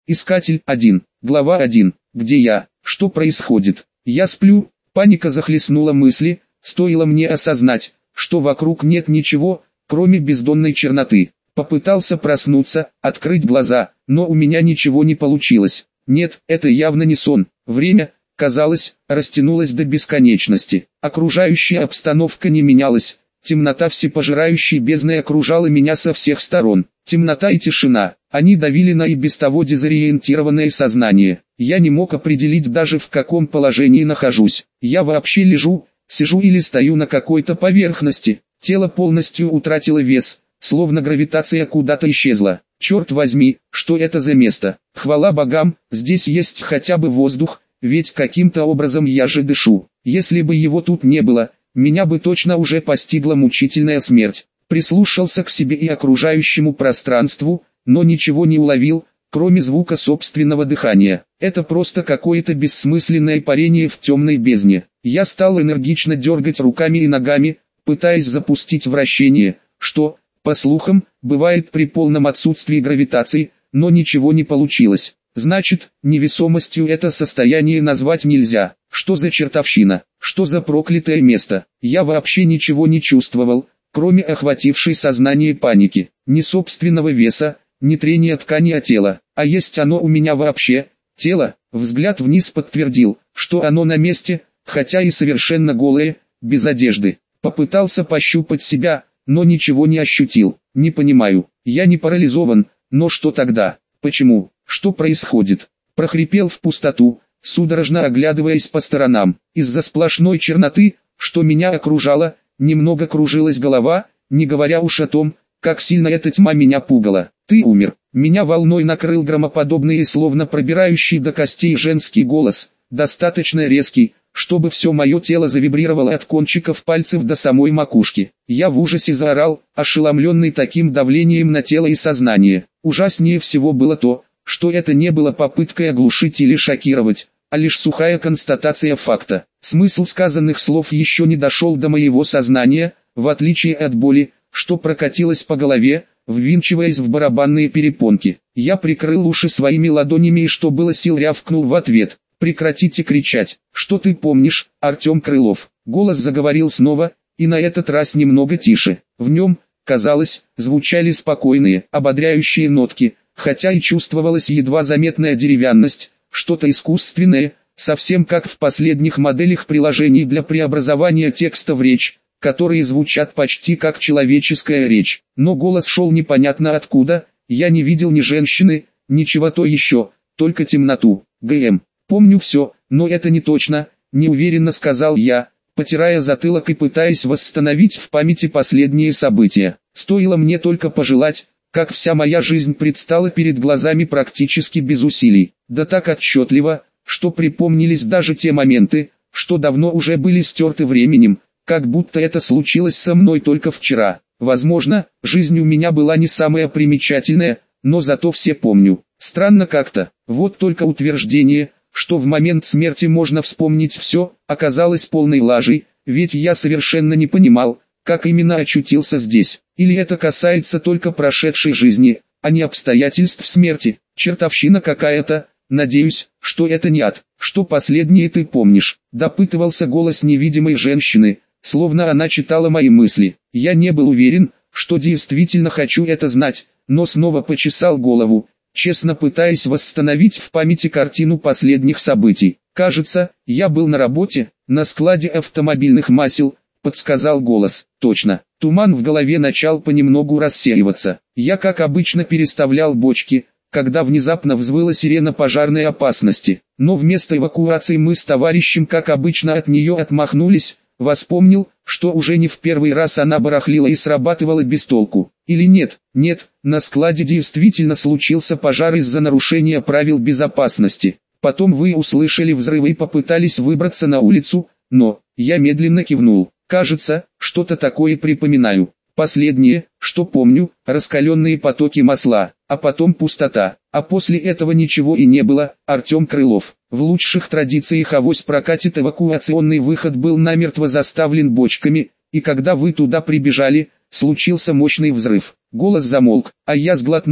Искатель 1. Глава 1. Где я? Что происходит? Я сплю. Паника захлестнула мысли, стоило мне осознать, что вокруг нет ничего, кроме бездонной черноты. Попытался проснуться, открыть глаза, но у меня ничего не получилось. Нет, это явно не сон. Время, казалось, растянулось до бесконечности. Окружающая обстановка не менялась. Темнота всепожирающей бездной окружала меня со всех сторон. Темнота и тишина, они давили на и без того дезориентированное сознание. Я не мог определить даже в каком положении нахожусь. Я вообще лежу, сижу или стою на какой-то поверхности. Тело полностью утратило вес, словно гравитация куда-то исчезла. Черт возьми, что это за место? Хвала богам, здесь есть хотя бы воздух, ведь каким-то образом я же дышу. Если бы его тут не было, меня бы точно уже постигла мучительная смерть. Прислушался к себе и окружающему пространству, но ничего не уловил, кроме звука собственного дыхания. Это просто какое-то бессмысленное парение в темной бездне. Я стал энергично дергать руками и ногами, пытаясь запустить вращение, что, по слухам, бывает при полном отсутствии гравитации, но ничего не получилось. Значит, невесомостью это состояние назвать нельзя. Что за чертовщина? Что за проклятое место? Я вообще ничего не чувствовал, кроме охватившей сознание паники. Ни собственного веса, ни трения ткани о тело. А есть оно у меня вообще? Тело? Взгляд вниз подтвердил, что оно на месте, хотя и совершенно голое, без одежды. Попытался пощупать себя, но ничего не ощутил. Не понимаю, я не парализован, но что тогда? Почему? Что происходит? Прохрипел в пустоту, судорожно оглядываясь по сторонам. Из-за сплошной черноты, что меня окружала, немного кружилась голова, не говоря уж о том, как сильно эта тьма меня пугала. Ты умер. Меня волной накрыл громоподобный и словно пробирающий до костей женский голос, достаточно резкий, чтобы все мое тело завибрировало от кончиков пальцев до самой макушки. Я в ужасе заорал, ошеломленный таким давлением на тело и сознание. Ужаснее всего было то, что это не было попыткой оглушить или шокировать, а лишь сухая констатация факта. Смысл сказанных слов еще не дошел до моего сознания, в отличие от боли, что прокатилась по голове, ввинчиваясь в барабанные перепонки. Я прикрыл уши своими ладонями и что было сил рявкнул в ответ. «Прекратите кричать! Что ты помнишь, Артем Крылов?» Голос заговорил снова, и на этот раз немного тише. В нем, казалось, звучали спокойные, ободряющие нотки, хотя и чувствовалась едва заметная деревянность, что-то искусственное, совсем как в последних моделях приложений для преобразования текста в речь, которые звучат почти как человеческая речь. Но голос шел непонятно откуда, я не видел ни женщины, ни чего-то еще, только темноту. ГМ. Помню все, но это не точно, неуверенно сказал я, потирая затылок и пытаясь восстановить в памяти последние события. Стоило мне только пожелать, как вся моя жизнь предстала перед глазами практически без усилий. Да так отчетливо, что припомнились даже те моменты, что давно уже были стерты временем, как будто это случилось со мной только вчера. Возможно, жизнь у меня была не самая примечательная, но зато все помню. Странно как-то, вот только утверждение, что в момент смерти можно вспомнить все, оказалось полной лажей, ведь я совершенно не понимал, как именно очутился здесь. Или это касается только прошедшей жизни, а не обстоятельств смерти. Чертовщина какая-то, надеюсь, что это не ад. Что последнее ты помнишь? Допытывался голос невидимой женщины, словно она читала мои мысли. Я не был уверен, что действительно хочу это знать, но снова почесал голову, честно пытаясь восстановить в памяти картину последних событий. Кажется, я был на работе, на складе автомобильных масел, подсказал голос. Точно. Туман в голове начал понемногу рассеиваться. Я как обычно переставлял бочки, когда внезапно взвыла сирена пожарной опасности. Но вместо эвакуации мы с товарищем как обычно от нее отмахнулись. Вспомнил, что уже не в первый раз она барахлила и срабатывала без толку. Или нет? Нет, на складе действительно случился пожар из-за нарушения правил безопасности. Потом вы услышали взрывы и попытались выбраться на улицу, но я медленно кивнул. Кажется, что-то такое припоминаю. Последнее, что помню, раскаленные потоки масла, а потом пустота. А после этого ничего и не было. Артем Крылов. В лучших традициях авось прокатит, эвакуационный выход был намертво заставлен бочками, и когда вы туда прибежали, случился мощный взрыв. Голос замолк, а я сглотнул,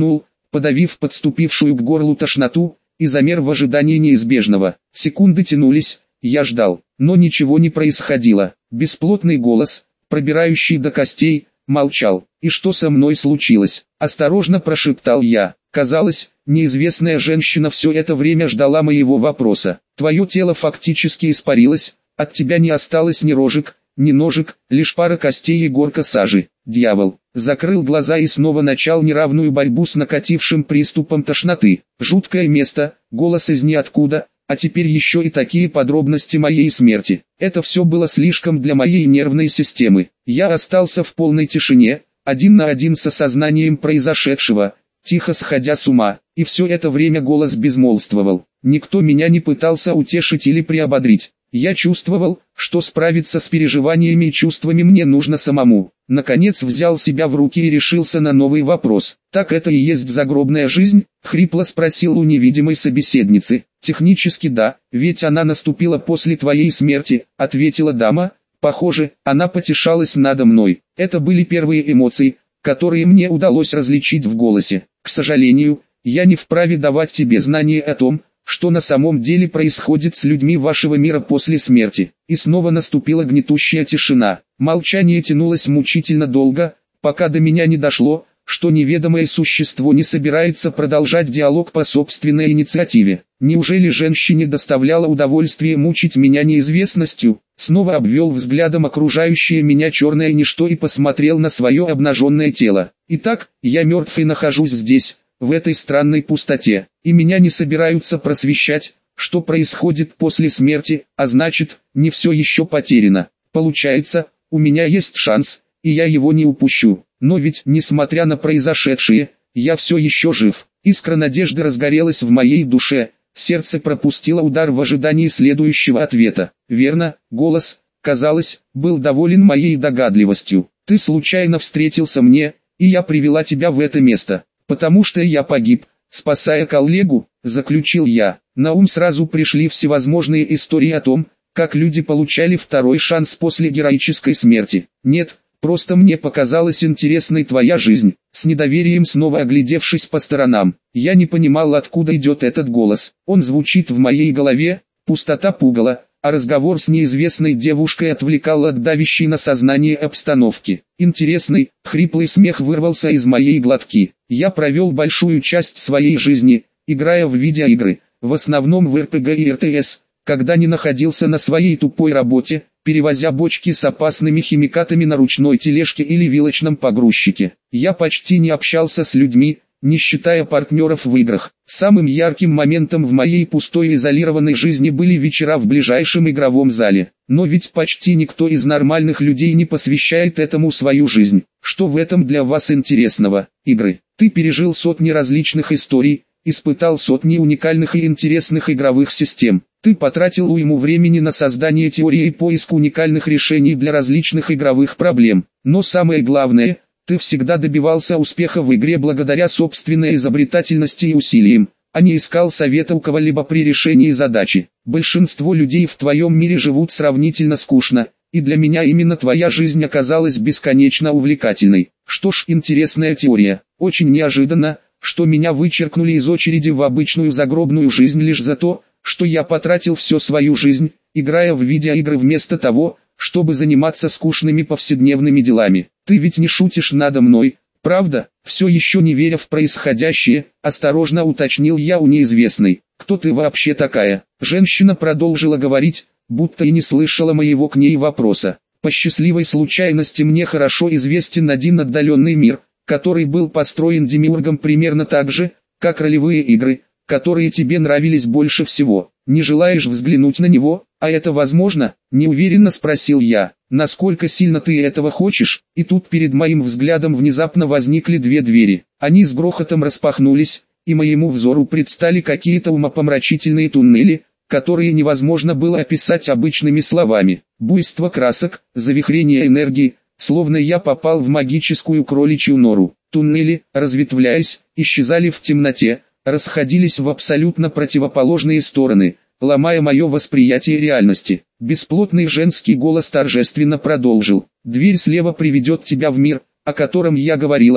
подавив подступившую к горлу тошноту, и замер в ожидании неизбежного. Секунды тянулись, я ждал, но ничего не происходило. Бесплотный голос, пробирающий до костей, молчал. «И что со мной случилось?» – осторожно прошептал я. Казалось, неизвестная женщина все это время ждала моего вопроса. «Твое тело фактически испарилось, от тебя не осталось ни рожек, ни ножек, лишь пара костей и горка сажи». Дьявол закрыл глаза и снова начал неравную борьбу с накатившим приступом тошноты. Жуткое место, голос из ниоткуда, а теперь еще и такие подробности моей смерти. Это все было слишком для моей нервной системы. Я остался в полной тишине, один на один с осознанием произошедшего, тихо сходя с ума, и все это время голос безмолвствовал. Никто меня не пытался утешить или приободрить. Я чувствовал, что справиться с переживаниями и чувствами мне нужно самому. Наконец взял себя в руки и решился на новый вопрос. «Так это и есть загробная жизнь?» — хрипло спросил у невидимой собеседницы. «Технически да, ведь она наступила после твоей смерти», — ответила дама. Похоже, она потешалась надо мной. Это были первые эмоции, которые мне удалось различить в голосе. «К сожалению, я не вправе давать тебе знания о том, что на самом деле происходит с людьми вашего мира после смерти». И снова наступила гнетущая тишина. Молчание тянулось мучительно долго, пока до меня не дошло, что неведомое существо не собирается продолжать диалог по собственной инициативе. Неужели женщине доставляло удовольствие мучить меня неизвестностью? Снова обвел взглядом окружающее меня черное ничто и посмотрел на свое обнаженное тело. Итак, я мертв и нахожусь здесь, в этой странной пустоте, и меня не собираются просвещать, что происходит после смерти, а значит, не все еще потеряно. Получается, у меня есть шанс, и я его не упущу. Но ведь, несмотря на произошедшее, я все еще жив. Искра надежды разгорелась в моей душе, сердце пропустило удар в ожидании следующего ответа. Верно, голос, казалось, был доволен моей догадливостью. Ты случайно встретился мне, и я привела тебя в это место. Потому что я погиб, спасая коллегу, заключил я. На ум сразу пришли всевозможные истории о том, как люди получали второй шанс после героической смерти. Нет, просто мне показалась интересной твоя жизнь. С недоверием снова оглядевшись по сторонам, я не понимал, откуда идет этот голос. Он звучит в моей голове, пустота пугала, а разговор с неизвестной девушкой отвлекал от давящей на сознание обстановки. Интересный, хриплый смех вырвался из моей глотки. Я провел большую часть своей жизни, играя в видеоигры, в основном в РПГ и РТС, когда не находился на своей тупой работе, перевозя бочки с опасными химикатами на ручной тележке или вилочном погрузчике. Я почти не общался с людьми, не считая партнеров в играх. Самым ярким моментом в моей пустой изолированной жизни были вечера в ближайшем игровом зале. Но ведь почти никто из нормальных людей не посвящает этому свою жизнь. Что в этом для вас интересного? Игры. Ты пережил сотни различных историй, испытал сотни уникальных и интересных игровых систем. Ты потратил уйму времени на создание теории и поиск уникальных решений для различных игровых проблем. Но самое главное, ты всегда добивался успеха в игре благодаря собственной изобретательности и усилиям, а не искал совета у кого-либо при решении задачи. Большинство людей в твоем мире живут сравнительно скучно, и для меня именно твоя жизнь оказалась бесконечно увлекательной. Что ж, интересная теория. Очень неожиданно, что меня вычеркнули из очереди в обычную загробную жизнь лишь за то, что я потратил всю свою жизнь, играя в видеоигры вместо того, чтобы заниматься скучными повседневными делами. Ты ведь не шутишь надо мной, правда? Все еще не веря в происходящее, осторожно уточнил я у неизвестной. Кто ты вообще такая? Женщина продолжила говорить, будто и не слышала моего к ней вопроса. По счастливой случайности мне хорошо известен один отдаленный мир, который был построен демиургом примерно так же, как ролевые игры, которые тебе нравились больше всего. Не желаешь взглянуть на него, а это возможно? Неуверенно спросил я. Насколько сильно ты этого хочешь? И тут перед моим взглядом внезапно возникли две двери. Они с грохотом распахнулись, и моему взору предстали какие-то умопомрачительные туннели, которые невозможно было описать обычными словами. Буйство красок, завихрение энергии, словно я попал в магическую кроличью нору. Туннели, разветвляясь, исчезали в темноте, расходились в абсолютно противоположные стороны, ломая мое восприятие реальности. Бесплотный женский голос торжественно продолжил. «Дверь слева приведет тебя в мир, о котором я говорила.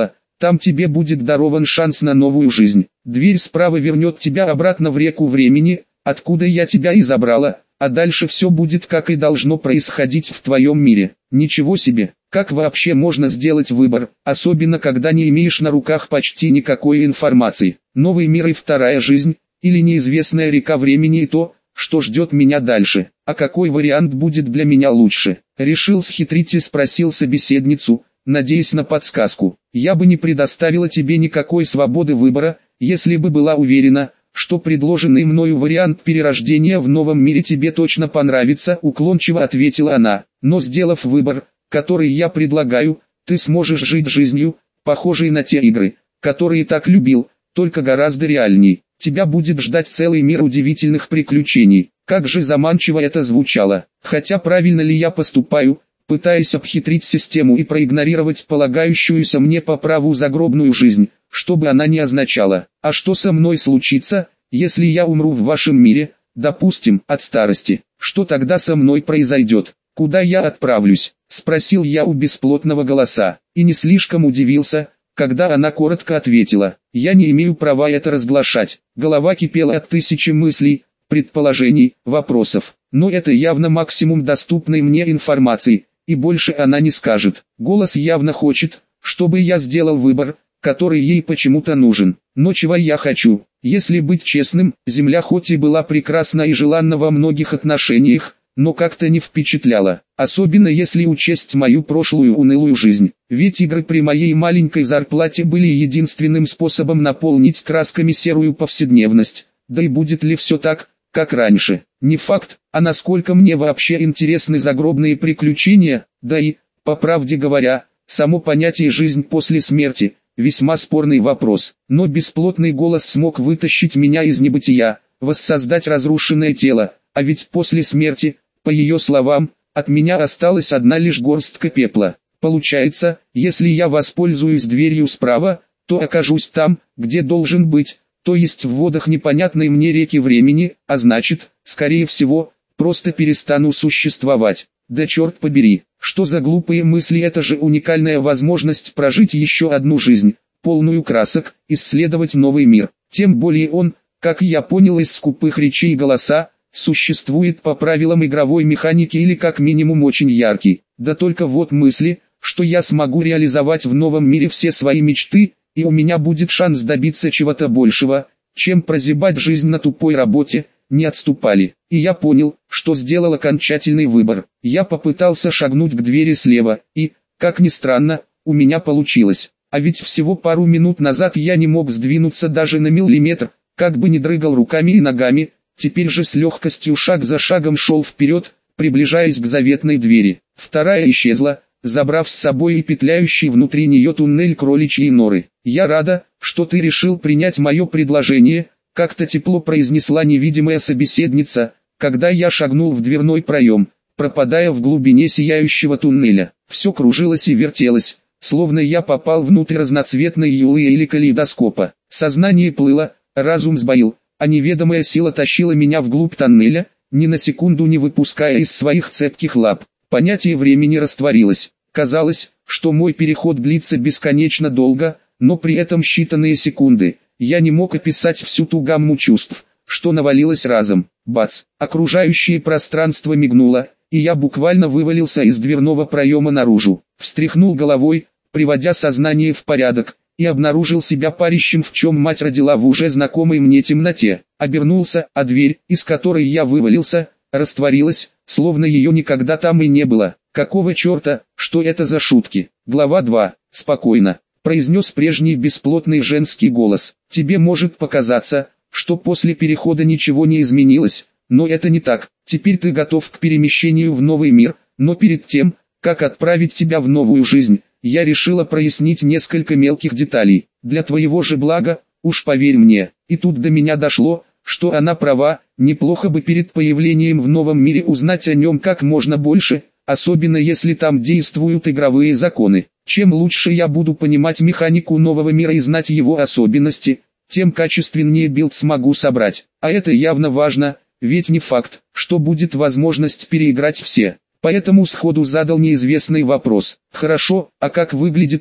Там тебе будет дарован шанс на новую жизнь. Дверь справа вернет тебя обратно в реку времени, откуда я тебя и забрала, а дальше все будет как и должно происходить в твоем мире. Ничего себе, как вообще можно сделать выбор, особенно когда не имеешь на руках почти никакой информации. Новый мир и вторая жизнь, или неизвестная река времени и то, что ждет меня дальше. А какой вариант будет для меня лучше? Решил схитрить и спросил собеседницу, надеясь на подсказку. Я бы не предоставила тебе никакой свободы выбора, если бы была уверена, что предложенный мною вариант перерождения в новом мире тебе точно понравится, уклончиво ответила она. Но сделав выбор, который я предлагаю, ты сможешь жить жизнью, похожей на те игры, которые так любил, только гораздо реальней. Тебя будет ждать целый мир удивительных приключений. Как же заманчиво это звучало. Хотя правильно ли я поступаю, пытаясь обхитрить систему и проигнорировать полагающуюся мне по праву загробную жизнь, что бы она ни означала. А что со мной случится, если я умру в вашем мире, допустим, от старости? Что тогда со мной произойдет? Куда я отправлюсь? Спросил я у бесплотного голоса, и не слишком удивился, когда она коротко ответила: я не имею права это разглашать. Голова кипела от тысячи мыслей, предположений, вопросов, но это явно максимум доступной мне информации, и больше она не скажет. Голос явно хочет, чтобы я сделал выбор, который ей почему-то нужен. Но чего я хочу? Если быть честным, Земля хоть и была прекрасна и желанна во многих отношениях, но как-то не впечатляла, особенно если учесть мою прошлую унылую жизнь. Ведь игры при моей маленькой зарплате были единственным способом наполнить красками серую повседневность. Да и будет ли все так, как раньше? Не факт. А насколько мне вообще интересны загробные приключения? Да и, по правде говоря, само понятие «жизнь после смерти» – весьма спорный вопрос. Но бесплотный голос смог вытащить меня из небытия, воссоздать разрушенное тело, а ведь после смерти, по ее словам, от меня осталась одна лишь горстка пепла. Получается, если я воспользуюсь дверью справа, то окажусь там, где должен быть, то есть в водах непонятной мне реки времени, а значит, скорее всего, просто перестану существовать. Да черт побери, что за глупые мысли, это же уникальная возможность прожить еще одну жизнь, полную красок, исследовать новый мир. Тем более он, как я понял из скупых речей голоса, существует по правилам игровой механики или как минимум очень яркий. Да только вот мысли, что я смогу реализовать в новом мире все свои мечты, и у меня будет шанс добиться чего-то большего, чем прозябать жизнь на тупой работе, не отступали. И я понял, что сделал окончательный выбор. Я попытался шагнуть к двери слева, и, как ни странно, у меня получилось. А ведь всего пару минут назад я не мог сдвинуться даже на миллиметр, как бы ни дрыгал руками и ногами. Теперь же с легкостью шаг за шагом шел вперед, приближаясь к заветной двери. Вторая исчезла, забрав с собой и петляющий внутри нее туннель кроличьей норы. «Я рада, что ты решил принять мое предложение», — как-то тепло произнесла невидимая собеседница, когда я шагнул в дверной проем, пропадая в глубине сияющего туннеля. Все кружилось и вертелось, словно я попал внутрь разноцветной юлы или калейдоскопа. Сознание плыло, разум сбоил, а неведомая сила тащила меня вглубь тоннеля, ни на секунду не выпуская из своих цепких лап. Понятие времени растворилось. Казалось, что мой переход длится бесконечно долго, но при этом считанные секунды. Я не мог описать всю ту гамму чувств, что навалилось разом. Бац! Окружающее пространство мигнуло, и я буквально вывалился из дверного проема наружу. Встряхнул головой, приводя сознание в порядок, и обнаружил себя парящим, в чем мать родила, в уже знакомой мне темноте. Обернулся, а дверь, из которой я вывалился, растворилась, словно ее никогда там и не было. Какого черта, что это за шутки? Глава 2. Спокойно, произнес прежний бесплотный женский голос. Тебе может показаться, что после перехода ничего не изменилось, но это не так. Теперь ты готов к перемещению в новый мир, но перед тем, как отправить тебя в новую жизнь, я решила прояснить несколько мелких деталей. Для твоего же блага, уж поверь мне. И тут до меня дошло, что она права, неплохо бы перед появлением в новом мире узнать о нем как можно больше, особенно если там действуют игровые законы. Чем лучше я буду понимать механику нового мира и знать его особенности, тем качественнее билд смогу собрать. А это явно важно, ведь не факт, что будет возможность переиграть все. Поэтому сходу задал неизвестный вопрос. Хорошо, а как выглядит мир,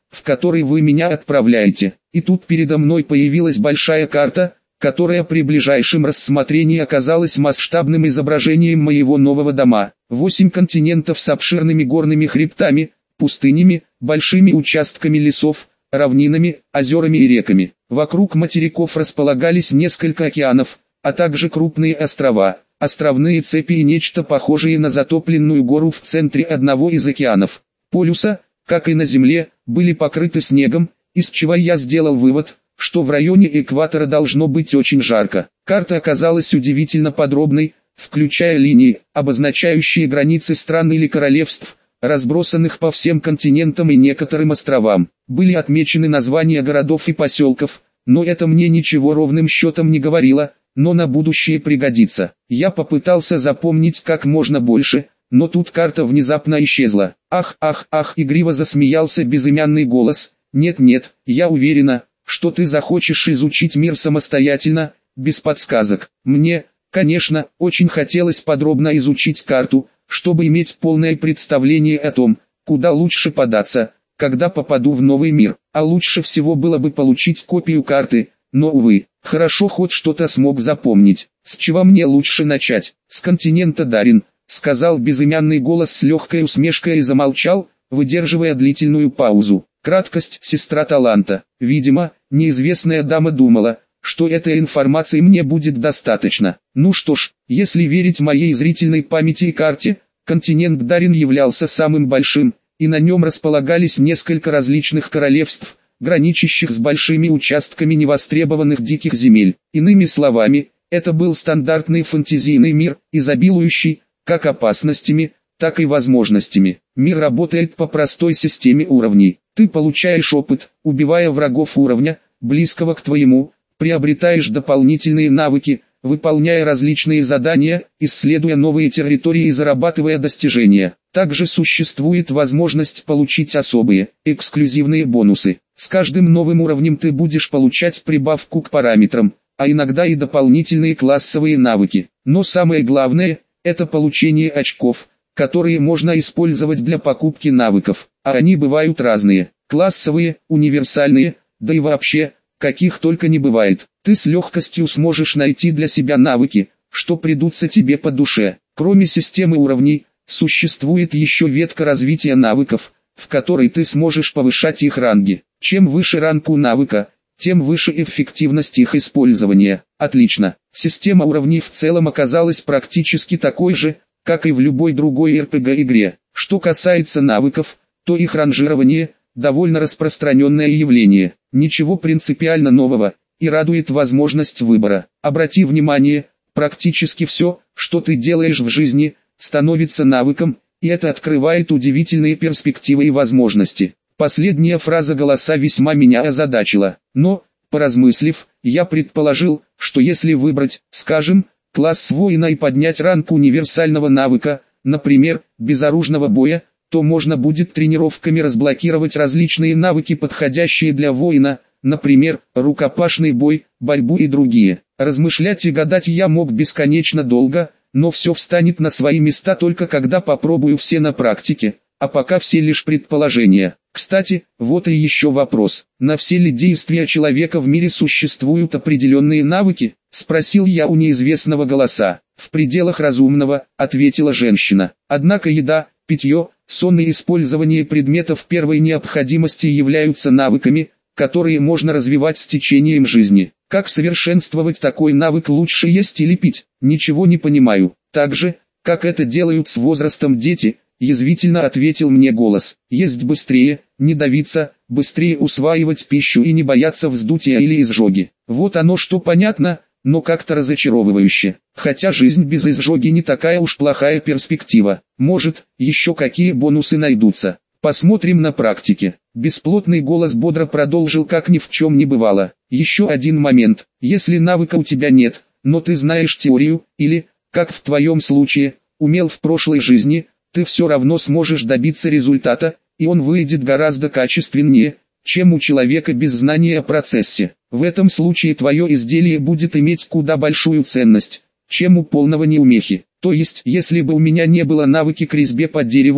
в который вы меня отправляете. И тут передо мной появилась большая карта, которая при ближайшем рассмотрении оказалась масштабным изображением моего нового дома. 8 континентов с обширными горными хребтами, пустынями, большими участками лесов, равнинами, озерами и реками. Вокруг материков располагались несколько океанов, а также крупные острова, островные цепи и нечто похожее на затопленную гору в центре одного из океанов. Полюса, как и на Земле, были покрыты снегом, из чего я сделал вывод, что в районе экватора должно быть очень жарко. Карта оказалась удивительно подробной, включая линии, обозначающие границы стран или королевств, разбросанных по всем континентам и некоторым островам. Были отмечены названия городов и поселков, но это мне ничего ровным счетом не говорило, но на будущее пригодится. Я попытался запомнить как можно больше, но тут карта внезапно исчезла. Ах, ах, ах, игриво засмеялся безымянный голос. Нет, я уверена, что ты захочешь изучить мир самостоятельно, без подсказок. Мне, конечно, очень хотелось подробно изучить карту, чтобы иметь полное представление о том, куда лучше податься, когда попаду в новый мир. А лучше всего было бы получить копию карты, но увы, хорошо хоть что-то смог запомнить. С чего мне лучше начать? С континента Дарин, сказал безымянный голос с легкой усмешкой и замолчал, выдерживая длительную паузу. Краткость — сестра таланта. Видимо, неизвестная дама думала, что этой информации мне будет достаточно. Ну что ж, если верить моей зрительной памяти и карте, континент Дарин являлся самым большим, и на нем располагались несколько различных королевств, граничащих с большими участками невостребованных диких земель. Иными словами, это был стандартный фэнтезийный мир, изобилующий, как опасностями, так и возможностями. Мир работает по простой системе уровней. Ты получаешь опыт, убивая врагов уровня, близкого к твоему, приобретаешь дополнительные навыки, выполняя различные задания, исследуя новые территории и зарабатывая достижения. Также существует возможность получить особые, эксклюзивные бонусы. С каждым новым уровнем ты будешь получать прибавку к параметрам, а иногда и дополнительные классовые навыки. Но самое главное – это получение очков, которые можно использовать для покупки навыков, а они бывают разные, классовые, универсальные, да и вообще, каких только не бывает. Ты с легкостью сможешь найти для себя навыки, что придутся тебе по душе. Кроме системы уровней, существует еще ветка развития навыков, в которой ты сможешь повышать их ранги. Чем выше ранг у навыка, тем выше эффективность их использования. Отлично. Система уровней в целом оказалась практически такой же, как и в любой другой RPG-игре. Что касается навыков, то их ранжирование – довольно распространенное явление. Ничего принципиально нового, и радует возможность выбора. Обрати внимание, практически все, что ты делаешь в жизни, становится навыком, и это открывает удивительные перспективы и возможности. Последняя фраза голоса весьма меня озадачила. Но, поразмыслив, я предположил, что если выбрать, скажем, класс воина и поднять ранг универсального навыка, например, безоружного боя, то можно будет тренировками разблокировать различные навыки, подходящие для воина, например, рукопашный бой, борьбу и другие. Размышлять и гадать я мог бесконечно долго, но все встанет на свои места только когда попробую все на практике, а пока все лишь предположения. Кстати, вот и еще вопрос. На все ли действия человека в мире существуют определенные навыки? Спросил я у неизвестного голоса. В пределах разумного, ответила женщина. Однако еда, питье, сон и использование предметов первой необходимости являются навыками, которые можно развивать с течением жизни. Как совершенствовать такой навык? Лучше есть или пить? Ничего не понимаю. Так же, как это делают с возрастом дети, язвительно ответил мне голос. Есть быстрее, не давиться, быстрее усваивать пищу и не бояться вздутия или изжоги. Вот оно что понятно, но как-то разочаровывающе. Хотя жизнь без изжоги не такая уж плохая перспектива. Может, еще какие бонусы найдутся. Посмотрим на практике. Бесплотный голос бодро продолжил, как ни в чем не бывало. Еще один момент. Если навыка у тебя нет, но ты знаешь теорию, или, как в твоем случае, умел в прошлой жизни, ты все равно сможешь добиться результата, и он выйдет гораздо качественнее, чем у человека без знания о процессе. В этом случае твое изделие будет иметь куда большую ценность, чем у полного неумехи. То есть, если бы у меня не было навыки к резьбе по дереву,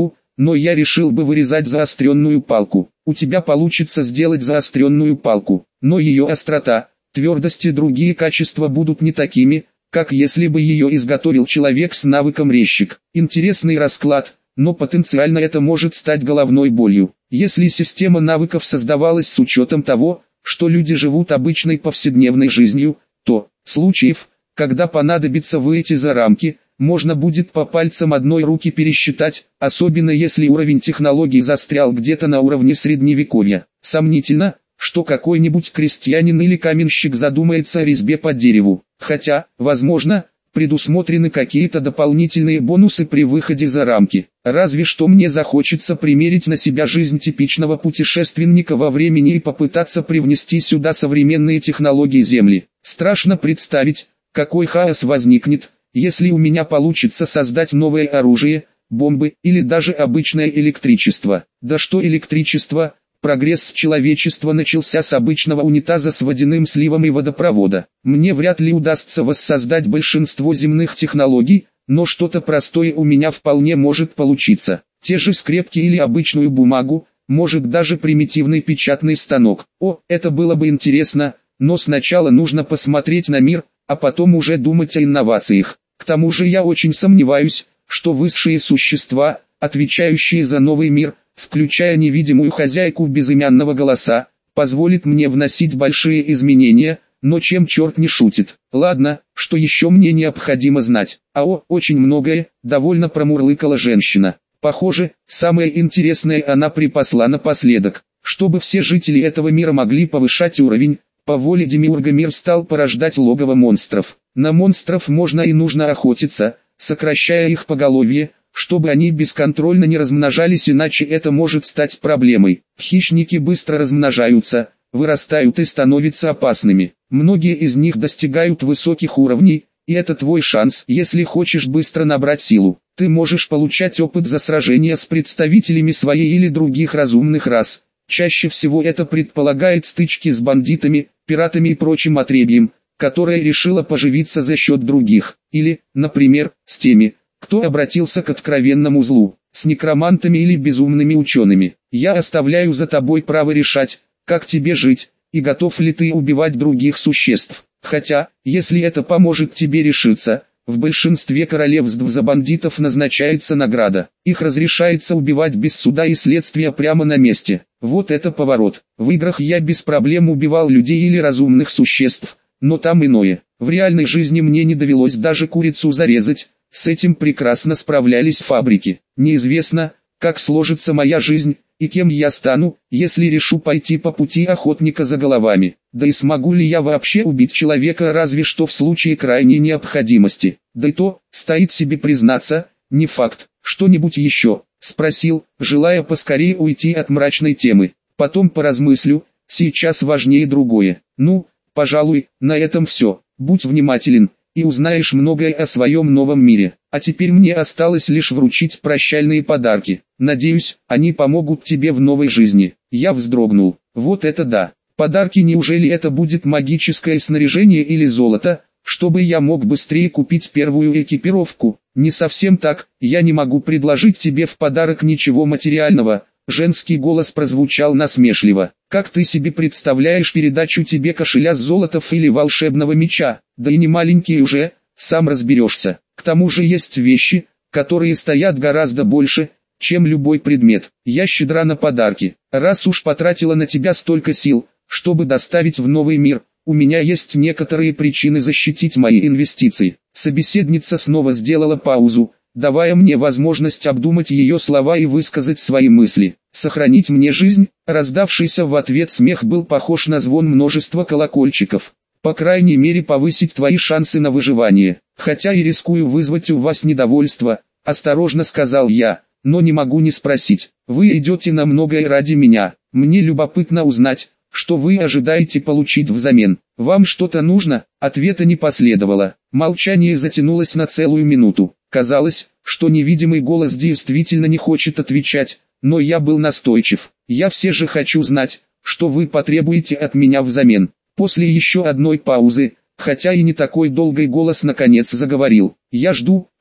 но я решил бы вырезать заостренную палку. У тебя получится сделать заостренную палку, но ее острота, твердость и другие качества будут не такими, как если бы ее изготовил человек с навыком резчик. Интересный расклад, но потенциально это может стать головной болью. Если система навыков создавалась с учетом того, что люди живут обычной повседневной жизнью, то, случаев, когда понадобится выйти за рамки, можно будет по пальцам одной руки пересчитать, особенно если уровень технологий застрял где-то на уровне средневековья. Сомнительно, что какой-нибудь крестьянин или каменщик задумается о резьбе по дереву, хотя, возможно, предусмотрены какие-то дополнительные бонусы при выходе за рамки. Разве что мне захочется примерить на себя жизнь типичного путешественника во времени и попытаться привнести сюда современные технологии Земли. Страшно представить, какой хаос возникнет, если у меня получится создать новое оружие, бомбы или даже обычное электричество. Да что электричество, прогресс человечества начался с обычного унитаза с водяным сливом и водопровода. Мне вряд ли удастся воссоздать большинство земных технологий, но что-то простое у меня вполне может получиться. Те же скрепки или обычную бумагу, может даже примитивный печатный станок. О, это было бы интересно, но сначала нужно посмотреть на мир, а потом уже думать о инновациях. К тому же я очень сомневаюсь, что высшие существа, отвечающие за новый мир, включая невидимую хозяйку безымянного голоса, позволит мне вносить большие изменения, но чем черт не шутит. Ладно, что еще мне необходимо знать? Очень многое, довольно промурлыкала женщина. Похоже, самое интересное она припасла напоследок. Чтобы все жители этого мира могли повышать уровень, по воле Демиурга мир стал порождать логово монстров. На монстров можно и нужно охотиться, сокращая их поголовье, чтобы они бесконтрольно не размножались, иначе это может стать проблемой. Хищники быстро размножаются, вырастают и становятся опасными. Многие из них достигают высоких уровней, и это твой шанс, если хочешь быстро набрать силу. Ты можешь получать опыт за сражения с представителями своей или других разумных рас. Чаще всего это предполагает стычки с бандитами, пиратами и прочим отребьем, которое решило поживиться за счет других. Или, например, с теми, кто обратился к откровенному злу, с некромантами или безумными учеными. Я оставляю за тобой право решать, как тебе жить, и готов ли ты убивать других существ. Хотя, если это поможет тебе решиться, в большинстве королевств за бандитов назначается награда. Их разрешается убивать без суда и следствия прямо на месте. Вот это поворот. В играх я без проблем убивал людей или разумных существ, но там иное. В реальной жизни мне не довелось даже курицу зарезать. С этим прекрасно справлялись фабрики. Неизвестно, как сложится моя жизнь, и кем я стану, если решу пойти по пути охотника за головами. Да и смогу ли я вообще убить человека, разве что в случае крайней необходимости. Да и то, стоит себе признаться, не факт. Что-нибудь еще? Спросил, желая поскорее уйти от мрачной темы. Потом поразмыслю, сейчас важнее другое. Ну, пожалуй, на этом все. Будь внимателен, и узнаешь многое о своем новом мире. А теперь мне осталось лишь вручить прощальные подарки. Надеюсь, они помогут тебе в новой жизни. Я вздрогнул. Вот это да. Подарки, неужели это будет магическое снаряжение или золото, чтобы я мог быстрее купить первую экипировку? Не совсем так, я не могу предложить тебе в подарок ничего материального. Женский голос прозвучал насмешливо. Как ты себе представляешь передачу тебе кошеля с золотов или волшебного меча? Да и не маленький уже, сам разберешься. К тому же есть вещи, которые стоят гораздо больше, чем любой предмет. Я щедра на подарки. Раз уж потратила на тебя столько сил, чтобы доставить в новый мир, у меня есть некоторые причины защитить мои инвестиции. Собеседница снова сделала паузу, давая мне возможность обдумать ее слова и высказать свои мысли. «Сохранить мне жизнь», раздавшийся в ответ смех был похож на звон множества колокольчиков. «По крайней мере повысить твои шансы на выживание. Хотя и рискую вызвать у вас недовольство», осторожно сказал я, но не могу не спросить. «Вы идете на многое ради меня. Мне любопытно узнать, что вы ожидаете получить взамен. Вам что-то нужно?» Ответа не последовало. Молчание затянулось на целую минуту. Казалось, что невидимый голос действительно не хочет отвечать, но я был настойчив. «Я все же хочу знать, что вы потребуете от меня взамен». После еще одной паузы, хотя и не такой долгой, голос наконец заговорил. «Я жду,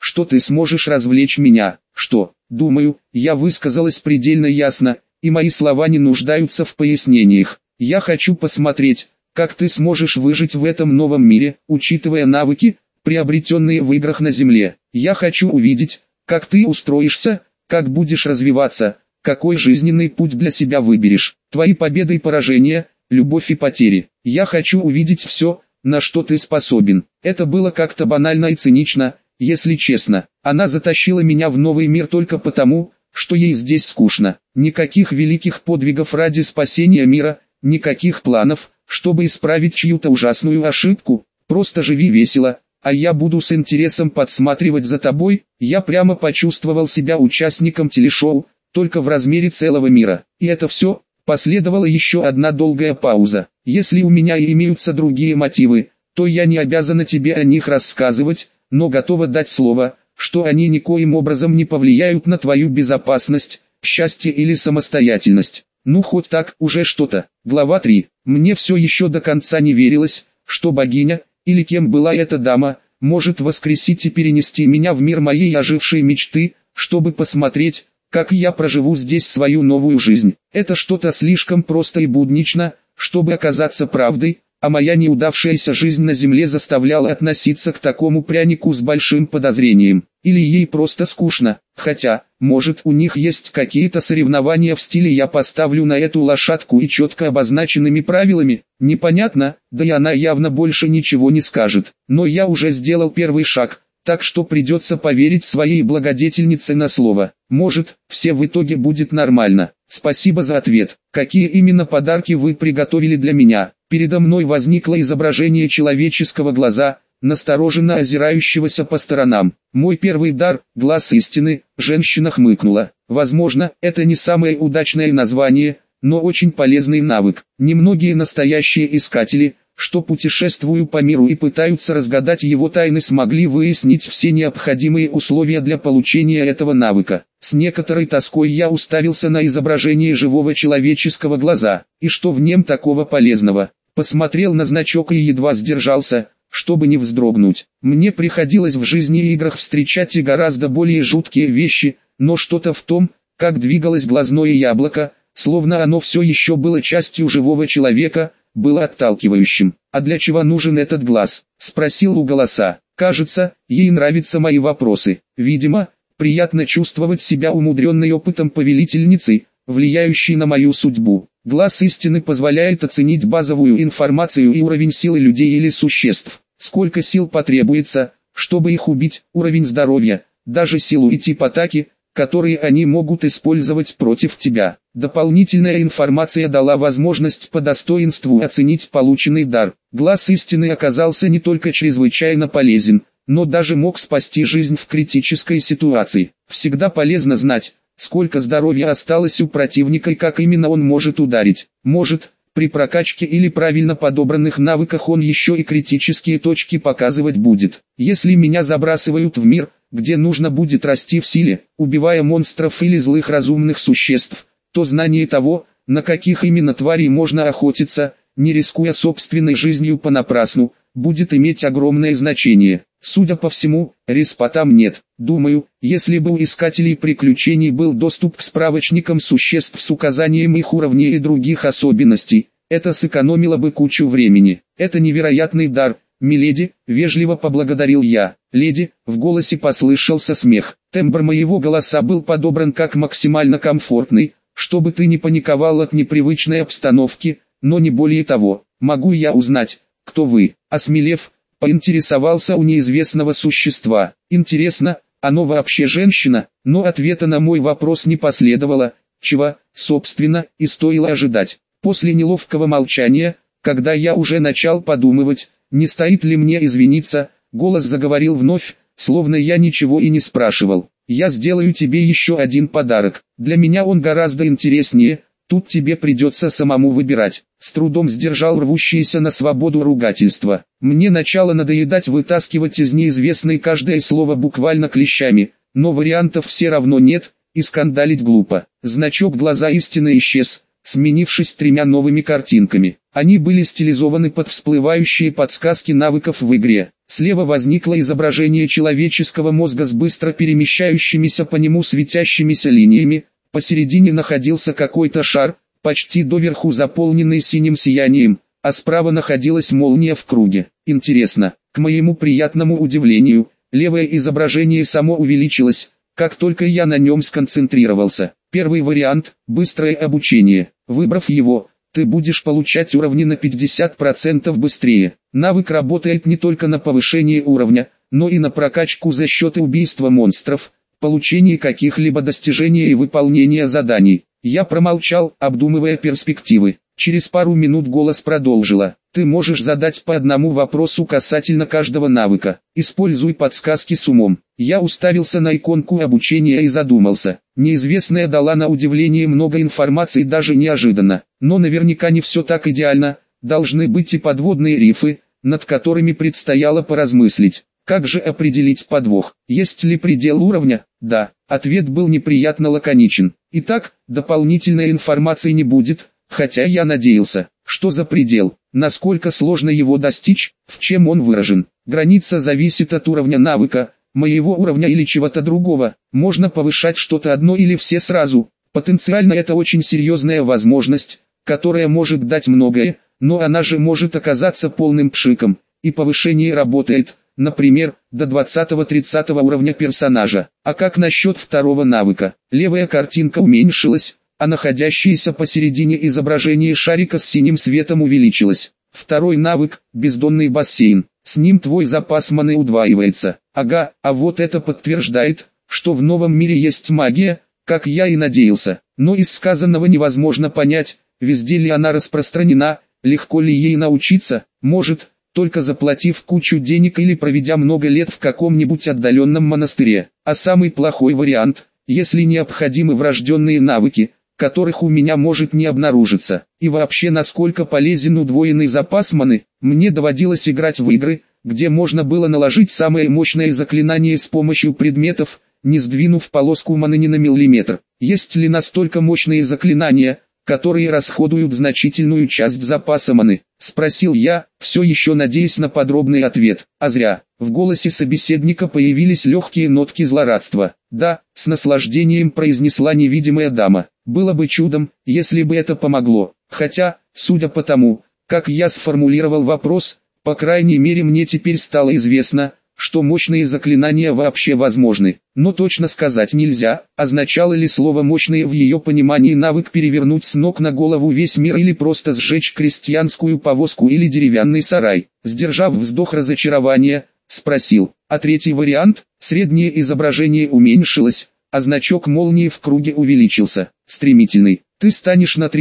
что ты сможешь развлечь меня. Что, думаю, я высказалась предельно ясно, и мои слова не нуждаются в пояснениях. Я хочу посмотреть, как ты сможешь выжить в этом новом мире, учитывая навыки, приобретенные в играх на Земле. Я хочу увидеть, как ты устроишься, как будешь развиваться, какой жизненный путь для себя выберешь, твои победы и поражения, любовь и потери. Я хочу увидеть все, на что ты способен. Это было как-то банально и цинично, если честно. Она затащила меня в новый мир только потому, что ей здесь скучно. Никаких великих подвигов ради спасения мира, никаких планов, чтобы исправить чью-то ужасную ошибку. Просто живи весело, а я буду с интересом подсматривать за тобой. Я прямо почувствовал себя участником телешоу, только в размере целого мира. И это все. Последовала еще одна долгая пауза. Если у меня и имеются другие мотивы, то я не обязана тебе о них рассказывать, но готова дать слово, что они никоим образом не повлияют на твою безопасность, счастье или самостоятельность. Ну хоть так, уже что-то. Глава 3. Мне все еще до конца не верилось, что богиня, или кем была эта дама, может воскресить и перенести меня в мир моей ожившей мечты, чтобы посмотреть, как я проживу здесь свою новую жизнь. Это что-то слишком просто и буднично, чтобы оказаться правдой, а моя неудавшаяся жизнь на земле заставляла относиться к такому прянику с большим подозрением. Или ей просто скучно, хотя, может, у них есть какие-то соревнования в стиле «я поставлю на эту лошадку» и четко обозначенными правилами, непонятно, да и она явно больше ничего не скажет. Но я уже сделал первый шаг, так что придется поверить своей благодетельнице на слово. Может, все в итоге будет нормально. Спасибо за ответ. Какие именно подарки вы приготовили для меня? Передо мной возникло изображение человеческого глаза, настороженно озирающегося по сторонам. Мой первый дар, глаз истины, женщина хмыкнула. Возможно, это не самое удачное название, но очень полезный навык. Немногие настоящие искатели, что путешествуют по миру и пытаются разгадать его тайны, смогли выяснить все необходимые условия для получения этого навыка. С некоторой тоской я уставился на изображение живого человеческого глаза, и что в нем такого полезного. Посмотрел на значок и едва сдержался, чтобы не вздрогнуть. Мне приходилось в жизни и играх встречать и гораздо более жуткие вещи, но что-то в том, как двигалось глазное яблоко, словно оно все еще было частью живого человека, было отталкивающим. «А для чего нужен этот глаз?» – спросил у голоса. Кажется, ей нравятся мои вопросы. Видимо, приятно чувствовать себя умудренной опытом повелительницей, влияющей на мою судьбу. Глаз истины позволяет оценить базовую информацию и уровень силы людей или существ. Сколько сил потребуется, чтобы их убить, уровень здоровья, даже силу и тип атаки, которые они могут использовать против тебя. Дополнительная информация дала возможность по достоинству оценить полученный дар. Глаз истины оказался не только чрезвычайно полезен, но даже мог спасти жизнь в критической ситуации. Всегда полезно знать, сколько здоровья осталось у противника и как именно он может ударить. Может, при прокачке или правильно подобранных навыках он еще и критические точки показывать будет. Если меня забрасывают в мир, где нужно будет расти в силе, убивая монстров или злых разумных существ, то знание того, на каких именно тварей можно охотиться, не рискуя собственной жизнью понапрасну, будет иметь огромное значение. Судя по всему, респа там нет. Думаю, если бы у искателей приключений был доступ к справочникам существ с указанием их уровней и других особенностей, это сэкономило бы кучу времени. Это невероятный дар, миледи, вежливо поблагодарил я. Леди, в голосе послышался смех. Тембр моего голоса был подобран как максимально комфортный, чтобы ты не паниковал от непривычной обстановки, но не более того. Могу я узнать, кто вы? Осмелев, поинтересовался у неизвестного существа. Интересно, оно вообще женщина? Но ответа на мой вопрос не последовало, чего, собственно, и стоило ожидать. После неловкого молчания, когда я уже начал подумывать, не стоит ли мне извиниться, голос заговорил вновь, словно я ничего и не спрашивал. Я сделаю тебе еще один подарок. Для меня он гораздо интереснее, тут тебе придется самому выбирать. С трудом сдержал рвущееся на свободу ругательство. Мне начало надоедать вытаскивать из неизвестной каждое слово буквально клещами, но вариантов все равно нет, и скандалить глупо. Значок глаза истины исчез, сменившись 3 новыми картинками. Они были стилизованы под всплывающие подсказки навыков в игре. Слева возникло изображение человеческого мозга с быстро перемещающимися по нему светящимися линиями, посередине находился какой-то шар, почти доверху заполненный синим сиянием, а справа находилась молния в круге. Интересно, к моему приятному удивлению, левое изображение само увеличилось, как только я на нем сконцентрировался. Первый вариант – быстрое обучение. Выбрав его, ты будешь получать уровни на 50% быстрее. Навык работает не только на повышение уровня, но и на прокачку за счет убийства монстров, получения каких-либо достижений и выполнения заданий. Я промолчал, обдумывая перспективы. Через пару минут голос продолжила. Ты можешь задать по одному вопросу касательно каждого навыка. Используй подсказки с умом. Я уставился на иконку обучения и задумался. Неизвестная дала на удивление много информации даже неожиданно. Но наверняка не все так идеально. Должны быть и подводные рифы, над которыми предстояло поразмыслить. Как же определить подвох? Есть ли предел уровня? Да. Ответ был неприятно лаконичен. Итак, дополнительной информации не будет, хотя я надеялся. Что за предел? Насколько сложно его достичь? В чем он выражен? Граница зависит от уровня навыка, моего уровня или чего-то другого. Можно повышать что-то одно или все сразу. Потенциально это очень серьезная возможность, которая может дать многое, но она же может оказаться полным пшиком. И повышение работает, например, до 20-30 уровня персонажа. А как насчет второго навыка? Левая картинка уменьшилась, а находящееся посередине изображение шарика с синим светом увеличилось. Второй навык – бездонный бассейн. С ним твой запас маны удваивается. Ага, а вот это подтверждает, что в новом мире есть магия, как я и надеялся. Но из сказанного невозможно понять, везде ли она распространена, легко ли ей научиться, может, только заплатив кучу денег или проведя много лет в каком-нибудь отдаленном монастыре. А самый плохой вариант, если необходимы врожденные навыки, которых у меня может не обнаружиться. И вообще, насколько полезен удвоенный запас маны. Мне доводилось играть в игры, где можно было наложить самое мощное заклинание с помощью предметов, не сдвинув полоску маны ни на миллиметр. Есть ли настолько мощные заклинания, которые расходуют значительную часть запаса маны? Спросил я, все еще надеясь на подробный ответ. А зря. В голосе собеседника появились легкие нотки злорадства. Да, с наслаждением произнесла невидимая дама. Было бы чудом, если бы это помогло. Хотя, судя по тому, как я сформулировал вопрос, по крайней мере мне теперь стало известно, что мощные заклинания вообще возможны. Но точно сказать нельзя, означало ли слово «мощные» в ее понимании навык перевернуть с ног на голову весь мир или просто сжечь крестьянскую повозку или деревянный сарай. Сдержав вздох разочарования, спросил. А третий вариант? Среднее изображение уменьшилось, а значок молнии в круге увеличился. Стремительный. Ты станешь на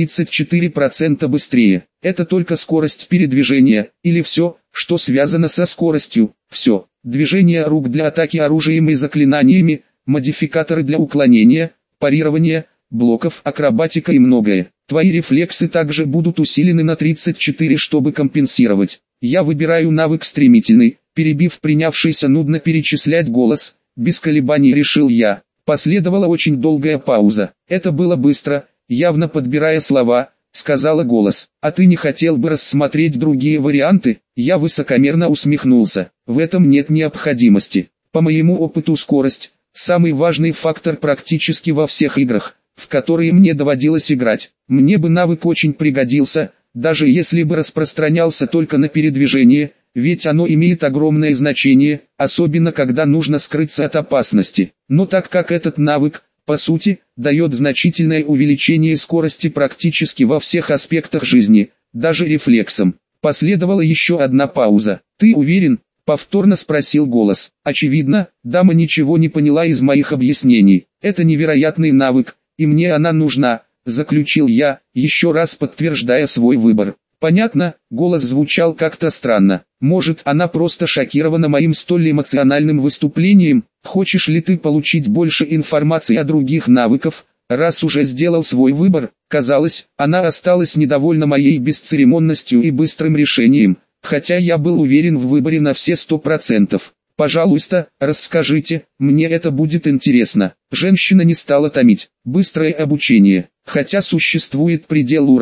34% быстрее. Это только скорость передвижения, или все, что связано со скоростью. Все. Движение рук для атаки оружием и заклинаниями, модификаторы для уклонения, парирования, блоков, акробатика и многое. Твои рефлексы также будут усилены на 34, чтобы компенсировать. Я выбираю навык стремительный, перебив принявшийся нудно перечислять голос, без колебаний решил я. Последовала очень долгая пауза. Это было быстро, явно подбирая слова, сказала голос. А ты не хотел бы рассмотреть другие варианты? Я высокомерно усмехнулся. В этом нет необходимости. По моему опыту скорость – самый важный фактор практически во всех играх, в которые мне доводилось играть. Мне бы навык очень пригодился, даже если бы распространялся только на передвижение, ведь оно имеет огромное значение, особенно когда нужно скрыться от опасности. Но так как этот навык, по сути, дает значительное увеличение скорости практически во всех аспектах жизни, даже рефлексам. Последовала еще одна пауза. «Ты уверен?» – повторно спросил голос. Очевидно, дама ничего не поняла из моих объяснений. «Это невероятный навык, и мне она нужна», – заключил я, еще раз подтверждая свой выбор. Понятно, голос звучал как-то странно. Может, она просто шокирована моим столь эмоциональным выступлением? Хочешь ли ты получить больше информации о других навыках, раз уже сделал свой выбор? Казалось, она осталась недовольна моей бесцеремонностью и быстрым решением, хотя я был уверен в выборе на все 100%. Пожалуйста, расскажите, мне это будет интересно. Женщина не стала томить. Быстрое обучение. Хотя существует предел уровня,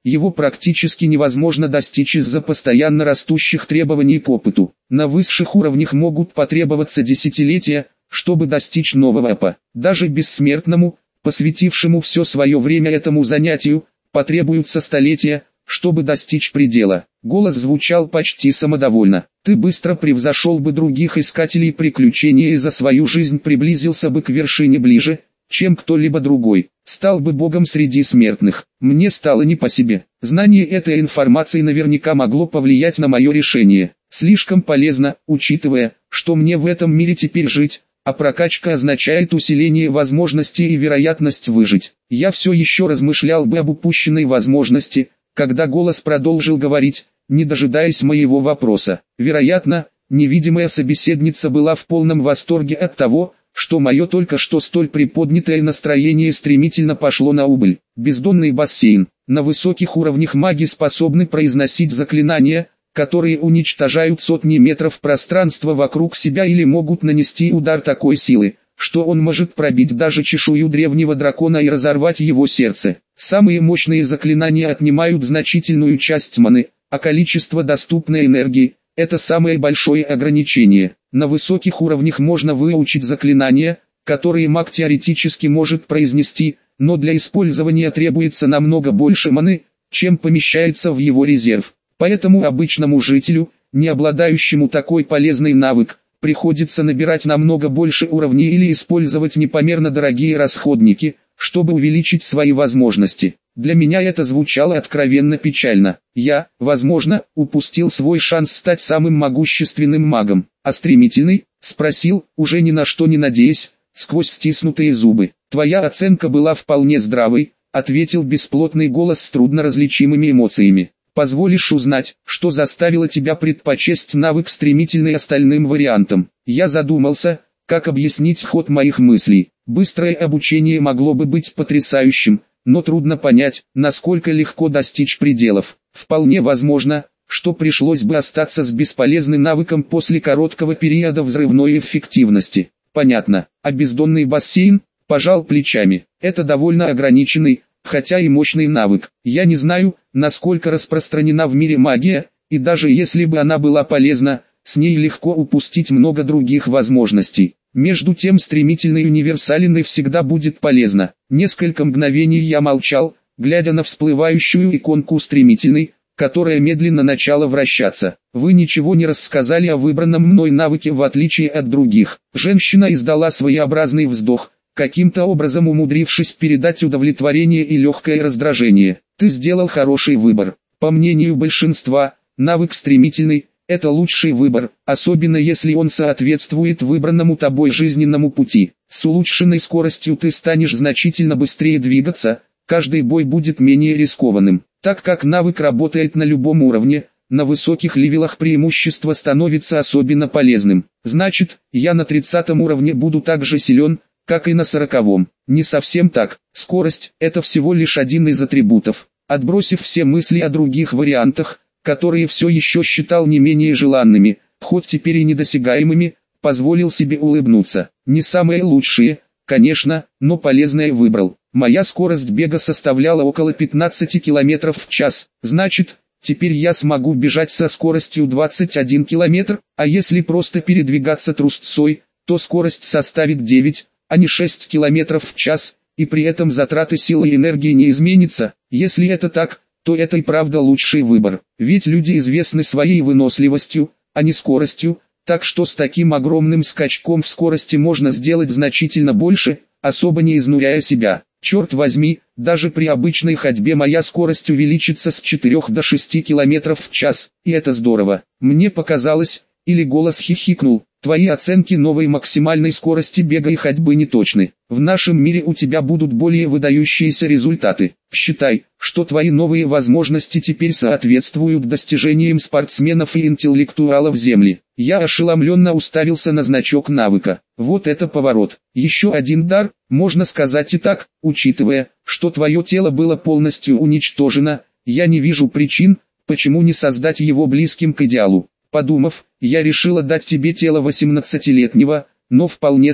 его практически невозможно достичь из-за постоянно растущих требований к опыту. На высших уровнях могут потребоваться десятилетия, чтобы достичь нового АПа. Даже бессмертному, посвятившему все свое время этому занятию, потребуются столетия, чтобы достичь предела. Голос звучал почти самодовольно. Ты быстро превзошел бы других искателей приключений и за свою жизнь приблизился бы к вершине ближе, чем кто-либо другой. Стал бы богом среди смертных. Мне стало не по себе. Знание этой информации наверняка могло повлиять на мое решение. Слишком полезно, учитывая, что мне в этом мире теперь жить, а прокачка означает усиление возможностей и вероятность выжить. Я все еще размышлял бы об упущенной возможности, когда голос продолжил говорить, не дожидаясь моего вопроса. Вероятно, невидимая собеседница была в полном восторге от того, что мое только что столь приподнятое настроение стремительно пошло на убыль. Бездонный бассейн. На высоких уровнях маги способны произносить заклинания, которые уничтожают сотни метров пространства вокруг себя или могут нанести удар такой силы, что он может пробить даже чешую древнего дракона и разорвать его сердце. Самые мощные заклинания отнимают значительную часть маны, а количество доступной энергии – это самое большое ограничение. На высоких уровнях можно выучить заклинания, которые маг теоретически может произнести, но для использования требуется намного больше маны, чем помещается в его резерв. Поэтому обычному жителю, не обладающему такой полезной навык, приходится набирать намного больше уровней или использовать непомерно дорогие расходники, чтобы увеличить свои возможности. Для меня это звучало откровенно печально. Я, возможно, упустил свой шанс стать самым могущественным магом. А стремительный? Спросил, уже ни на что не надеясь, сквозь стиснутые зубы. Твоя оценка была вполне здравой, ответил бесплотный голос с трудноразличимыми эмоциями. Позволишь узнать, что заставило тебя предпочесть навык стремительный остальным вариантам? Я задумался, как объяснить ход моих мыслей. Быстрое обучение могло бы быть потрясающим, но трудно понять, насколько легко достичь пределов. Вполне возможно, что пришлось бы остаться с бесполезным навыком после короткого периода взрывной эффективности. Понятно, а бездонный бассейн? Пожал плечами. Это довольно ограниченный, хотя и мощный навык. Я не знаю, насколько распространена в мире магия, и даже если бы она была полезна, с ней легко упустить много других возможностей. Между тем стремительный универсальный всегда будет полезно. Несколько мгновений я молчал, глядя на всплывающую иконку стремительный, которая медленно начала вращаться. Вы ничего не рассказали о выбранном мной навыке в отличие от других. Женщина издала своеобразный вздох, каким-то образом умудрившись передать удовлетворение и легкое раздражение. Ты сделал хороший выбор. По мнению большинства, навык стремительный – это лучший выбор, особенно если он соответствует выбранному тобой жизненному пути. С улучшенной скоростью ты станешь значительно быстрее двигаться, каждый бой будет менее рискованным. Так как навык работает на любом уровне, на высоких левелах преимущество становится особенно полезным. Значит, я на 30 уровне буду так же силен, как и на 40-м. Не совсем так. Скорость – это всего лишь один из атрибутов. Отбросив все мысли о других вариантах, которые все еще считал не менее желанными, хоть теперь и недосягаемыми, позволил себе улыбнуться. Не самые лучшие, конечно, но полезное выбрал. Моя скорость бега составляла около 15 км в час, значит, теперь я смогу бежать со скоростью 21 км, а если просто передвигаться трусцой, то скорость составит 9, а не 6 км в час, и при этом затраты силы и энергии не изменятся. Если это так, то это и правда лучший выбор. Ведь люди известны своей выносливостью, а не скоростью, так что с таким огромным скачком в скорости можно сделать значительно больше, особо не изнуряя себя. Черт возьми, даже при обычной ходьбе моя скорость увеличится с 4 до 6 км в час, и это здорово. Мне показалось, или голос хихикнул, твои оценки новой максимальной скорости бега и ходьбы не точны. В нашем мире у тебя будут более выдающиеся результаты. Считай, что твои новые возможности теперь соответствуют достижениям спортсменов и интеллектуалов Земли. Я ошеломленно уставился на значок навыка. Вот это поворот. Еще один дар, можно сказать и так, учитывая, что твое тело было полностью уничтожено, я не вижу причин, почему не создать его близким к идеалу. Подумав, я решила дать тебе тело 18-летнего, но вполне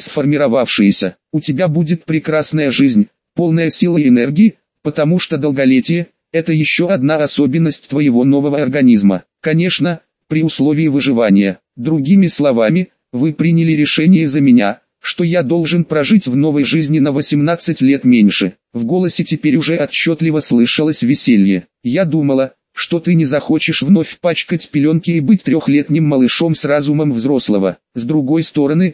сформировавшееся. У тебя будет прекрасная жизнь, полная силы и энергии, потому что долголетие это еще одна особенность твоего нового организма. Конечно, при условии выживания. Другими словами, вы приняли решение за меня, что я должен прожить в новой жизни на 18 лет меньше. В голосе теперь уже отчетливо слышалось веселье. Я думала, что ты не захочешь вновь пачкать пеленки и быть трехлетним малышом с разумом взрослого. С другой стороны,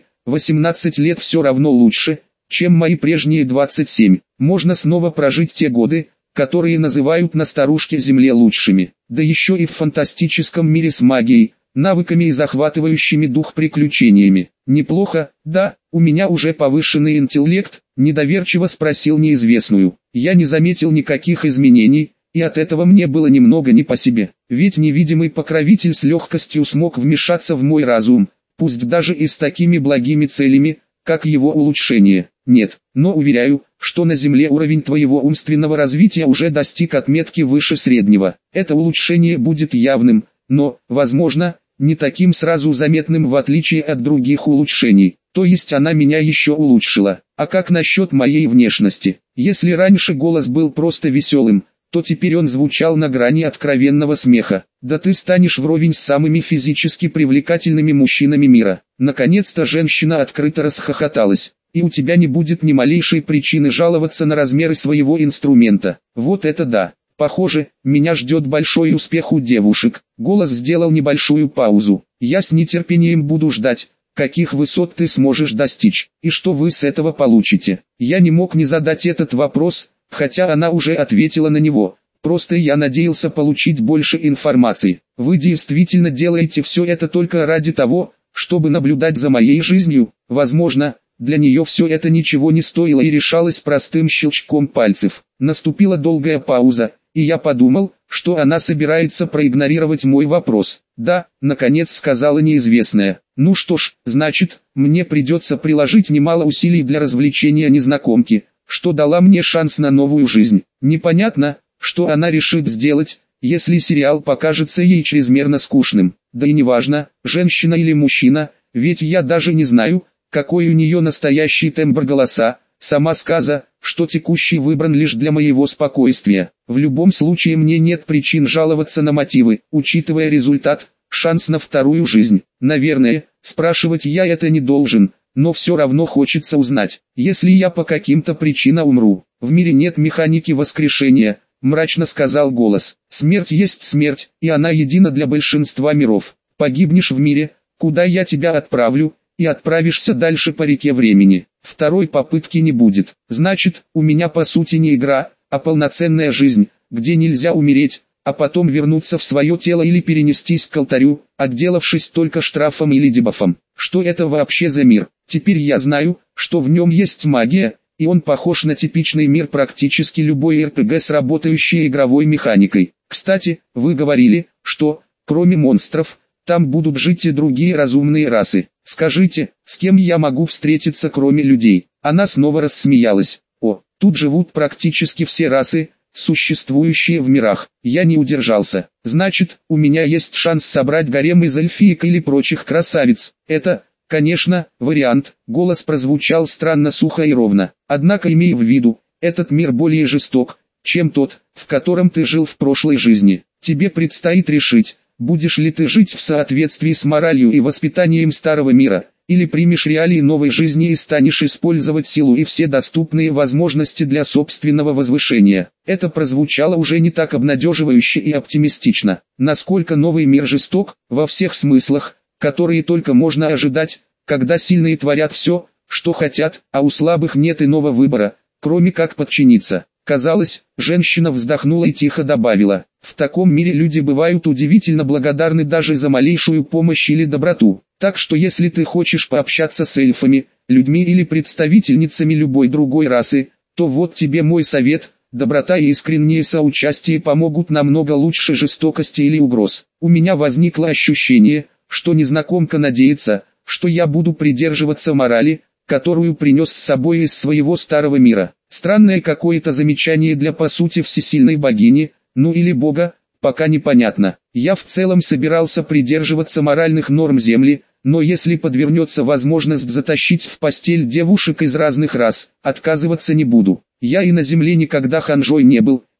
18 лет все равно лучше, чем мои прежние 27. Можно снова прожить те годы, которые называют на старушке Земле лучшими. Да еще и в фантастическом мире с магией, навыками и захватывающими дух приключениями. Неплохо, да, у меня уже повышенный интеллект, недоверчиво спросил неизвестную. Я не заметил никаких изменений, и от этого мне было немного не по себе. Ведь невидимый покровитель с легкостью смог вмешаться в мой разум, пусть даже и с такими благими целями, как его улучшение. Нет, но уверяю, что на Земле уровень твоего умственного развития уже достиг отметки выше среднего. Это улучшение будет явным, но, возможно, не таким сразу заметным в отличие от других улучшений. То есть она меня еще улучшила. А как насчет моей внешности? Если раньше голос был просто веселым, то теперь он звучал на грани откровенного смеха. Да ты станешь вровень с самыми физически привлекательными мужчинами мира. Наконец-то женщина открыто расхохоталась. И у тебя не будет ни малейшей причины жаловаться на размеры своего инструмента. Вот это да. Похоже, меня ждет большой успех у девушек. Голос сделал небольшую паузу. Я с нетерпением буду ждать, каких высот ты сможешь достичь, и что вы с этого получите. Я не мог не задать этот вопрос, хотя она уже ответила на него. Просто я надеялся получить больше информации. Вы действительно делаете все это только ради того, чтобы наблюдать за моей жизнью? Возможно, для нее все это ничего не стоило и решалось простым щелчком пальцев. Наступила долгая пауза, и я подумал, что она собирается проигнорировать мой вопрос. «Да», — наконец сказала неизвестная. «Ну что ж, значит, мне придется приложить немало усилий для развлечения незнакомки, что дала мне шанс на новую жизнь. Непонятно, что она решит сделать, если сериал покажется ей чрезмерно скучным. Да и неважно, женщина или мужчина, ведь я даже не знаю, какой у нее настоящий тембр голоса. Сама сказа, что текущий выбран лишь для моего спокойствия. В любом случае мне нет причин жаловаться на мотивы, учитывая результат, шанс на вторую жизнь. Наверное, спрашивать я это не должен, но все равно хочется узнать, если я по каким-то причинам умру. В мире нет механики воскрешения, мрачно сказал голос. Смерть есть смерть, и она едина для большинства миров. Погибнешь в мире, куда я тебя отправлю, и отправишься дальше по реке времени. Второй попытки не будет. Значит, у меня по сути не игра, а полноценная жизнь, где нельзя умереть, а потом вернуться в свое тело или перенестись к алтарю, отделавшись только штрафом или дебафом. Что это вообще за мир? Теперь я знаю, что в нем есть магия, и он похож на типичный мир практически любой РПГ с работающей игровой механикой. Кстати, вы говорили, что, кроме монстров, там будут жить и другие разумные расы. Скажите, с кем я могу встретиться кроме людей? Она снова рассмеялась. О, тут живут практически все расы, существующие в мирах. Я не удержался. Значит, у меня есть шанс собрать гарем из эльфиек или прочих красавиц. Это, конечно, вариант. Голос прозвучал странно сухо и ровно. Однако имей в виду, этот мир более жесток, чем тот, в котором ты жил в прошлой жизни. Тебе предстоит решить, будешь ли ты жить в соответствии с моралью и воспитанием старого мира, или примешь реалии новой жизни и станешь использовать силу и все доступные возможности для собственного возвышения. Это прозвучало уже не так обнадеживающе и оптимистично. Насколько новый мир жесток, во всех смыслах, которые только можно ожидать, когда сильные творят все, что хотят, а у слабых нет иного выбора, кроме как подчиниться. Казалось, женщина вздохнула и тихо добавила: в таком мире люди бывают удивительно благодарны даже за малейшую помощь или доброту. Так что если ты хочешь пообщаться с эльфами, людьми или представительницами любой другой расы, то вот тебе мой совет: доброта и искреннее соучастие помогут намного лучше жестокости или угроз. У меня возникло ощущение, что незнакомка надеется, что я буду придерживаться морали, которую принес с собой из своего старого мира. Странное какое-то замечание для по сути всесильной богини, ну или бога, пока непонятно. Я в целом собирался придерживаться моральных норм Земли, но если подвернется возможность затащить в постель девушек из разных рас, отказываться не буду. Я и на Земле никогда ханжой не был,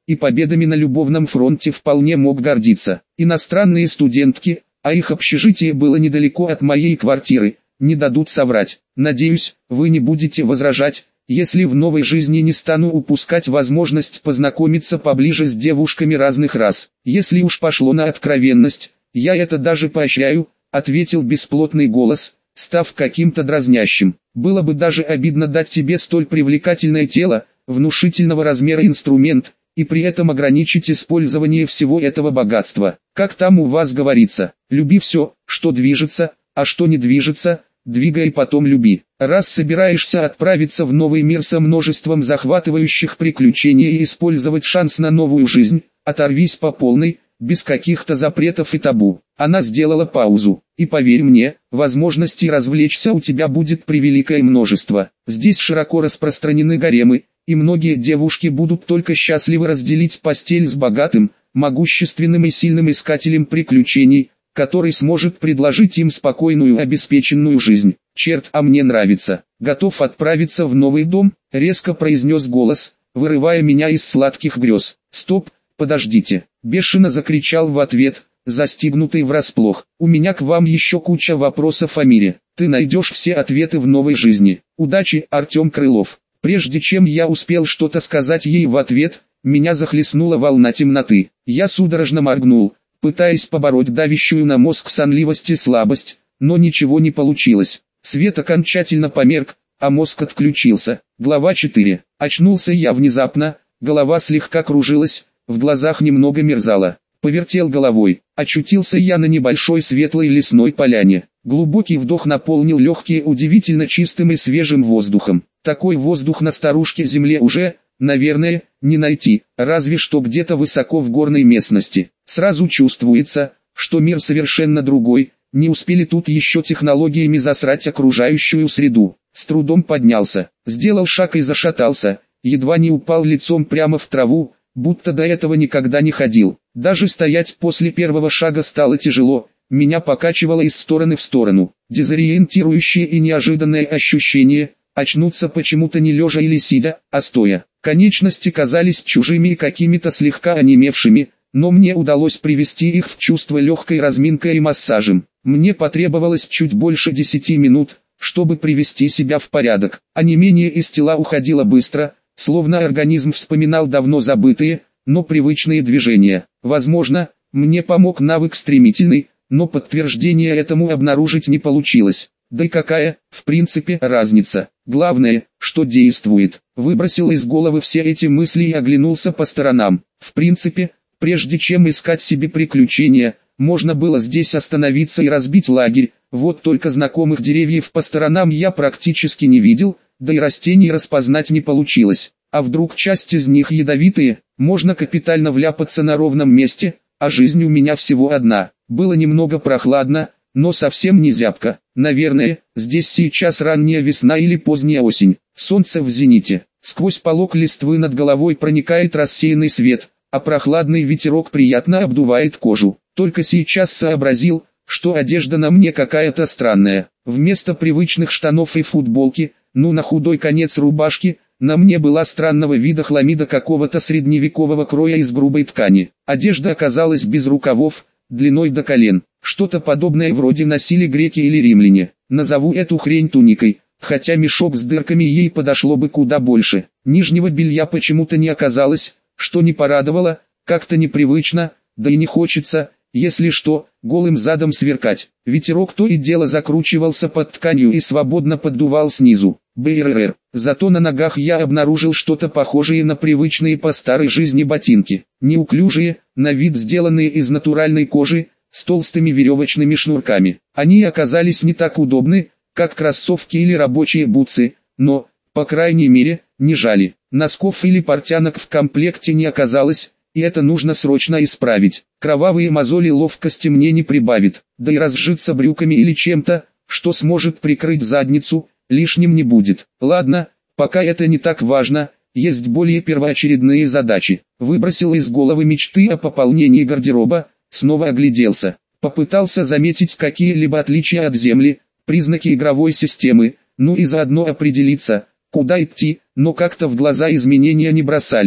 и победами на любовном фронте вполне мог гордиться. Иностранные студентки, а их общежитие было недалеко от моей квартиры, не дадут соврать. Надеюсь, вы не будете возражать, если в новой жизни не стану упускать возможность познакомиться поближе с девушками разных рас. Если уж пошло на откровенность, я это даже поощряю, ответил бесплотный голос, став каким-то дразнящим. Было бы даже обидно дать тебе столь привлекательное тело, внушительного размера инструмент, и при этом ограничить использование всего этого богатства. Как там у вас говорится, люби все, что движется, а что не движется, двигай и потом люби. Раз собираешься отправиться в новый мир со множеством захватывающих приключений и использовать шанс на новую жизнь, оторвись по полной, без каких-то запретов и табу. Она сделала паузу. И поверь мне, возможностей развлечься у тебя будет превеликое множество. Здесь широко распространены гаремы, и многие девушки будут только счастливы разделить постель с богатым, могущественным и сильным искателем приключений, который сможет предложить им спокойную обеспеченную жизнь. Черт, а мне нравится. Готов отправиться в новый дом, резко произнес голос, вырывая меня из сладких грез. Стоп, подождите, бешено закричал в ответ, застигнутый врасплох. У меня к вам еще куча вопросов о мире. Ты найдешь все ответы в новой жизни. Удачи, Артем Крылов. Прежде чем я успел что-то сказать ей в ответ, меня захлестнула волна темноты. Я судорожно моргнул, пытаясь побороть давящую на мозг сонливость и слабость, но ничего не получилось. Свет окончательно померк, а мозг отключился. Глава 4. Очнулся я внезапно, голова слегка кружилась, в глазах немного мерзало. Повертел головой, очутился я на небольшой светлой лесной поляне. Глубокий вдох наполнил легкие удивительно чистым и свежим воздухом. Такой воздух на старушке земле уже, наверное, не найти, разве что где-то высоко в горной местности. Сразу чувствуется, что мир совершенно другой, не успели тут еще технологиями засрать окружающую среду. С трудом поднялся, сделал шаг и зашатался, едва не упал лицом прямо в траву, будто до этого никогда не ходил. Даже стоять после первого шага стало тяжело, меня покачивало из стороны в сторону. Дезориентирующее и неожиданное ощущение, очнуться почему-то не лежа или сидя, а стоя. Конечности казались чужими и какими-то слегка онемевшими, но мне удалось привести их в чувство легкой разминкой и массажем. Мне потребовалось чуть больше 10 минут, чтобы привести себя в порядок. Онемение из тела уходило быстро, словно организм вспоминал давно забытые, но привычные движения. Возможно, мне помог навык стремительный, но подтверждения этому обнаружить не получилось. Да и какая, в принципе, разница? Главное, что действует. Выбросил из головы все эти мысли и оглянулся по сторонам. В принципе, прежде чем искать себе приключения, можно было здесь остановиться и разбить лагерь. Вот только знакомых деревьев по сторонам я практически не видел, да и растений распознать не получилось. А вдруг часть из них ядовитые, можно капитально вляпаться на ровном месте, а жизнь у меня всего одна. Было немного прохладно, но совсем не зябко. Наверное, здесь сейчас ранняя весна или поздняя осень. Солнце в зените. Сквозь полог листвы над головой проникает рассеянный свет, а прохладный ветерок приятно обдувает кожу. Только сейчас сообразил, что одежда на мне какая-то странная. Вместо привычных штанов и футболки, на худой конец рубашки, на мне была странного вида хламида какого-то средневекового кроя из грубой ткани. Одежда оказалась без рукавов, длиной до колен. Что-то подобное вроде носили греки или римляне. Назову эту хрень туникой, хотя мешок с дырками ей подошло бы куда больше. Нижнего белья почему-то не оказалось, что не порадовало, как-то непривычно, да и не хочется, если что, голым задом сверкать. Ветерок то и дело закручивался под тканью и свободно поддувал снизу. БРР. Зато на ногах я обнаружил что-то похожее на привычные по старой жизни ботинки. Неуклюжие, на вид сделанные из натуральной кожи, с толстыми веревочными шнурками. Они оказались не так удобны, как кроссовки или рабочие бутсы, но, по крайней мере, не жали. Носков или портянок в комплекте не оказалось, и это нужно срочно исправить. Кровавые мозоли ловкости мне не прибавит, да и разжиться брюками или чем-то, что сможет прикрыть задницу, лишним не будет. Ладно, пока это не так важно, есть более первоочередные задачи. Выбросил из головы мечты о пополнении гардероба, снова огляделся. Попытался заметить какие-либо отличия от земли, признаки игровой системы, и заодно определиться, куда идти, но как-то в глаза изменения не бросались.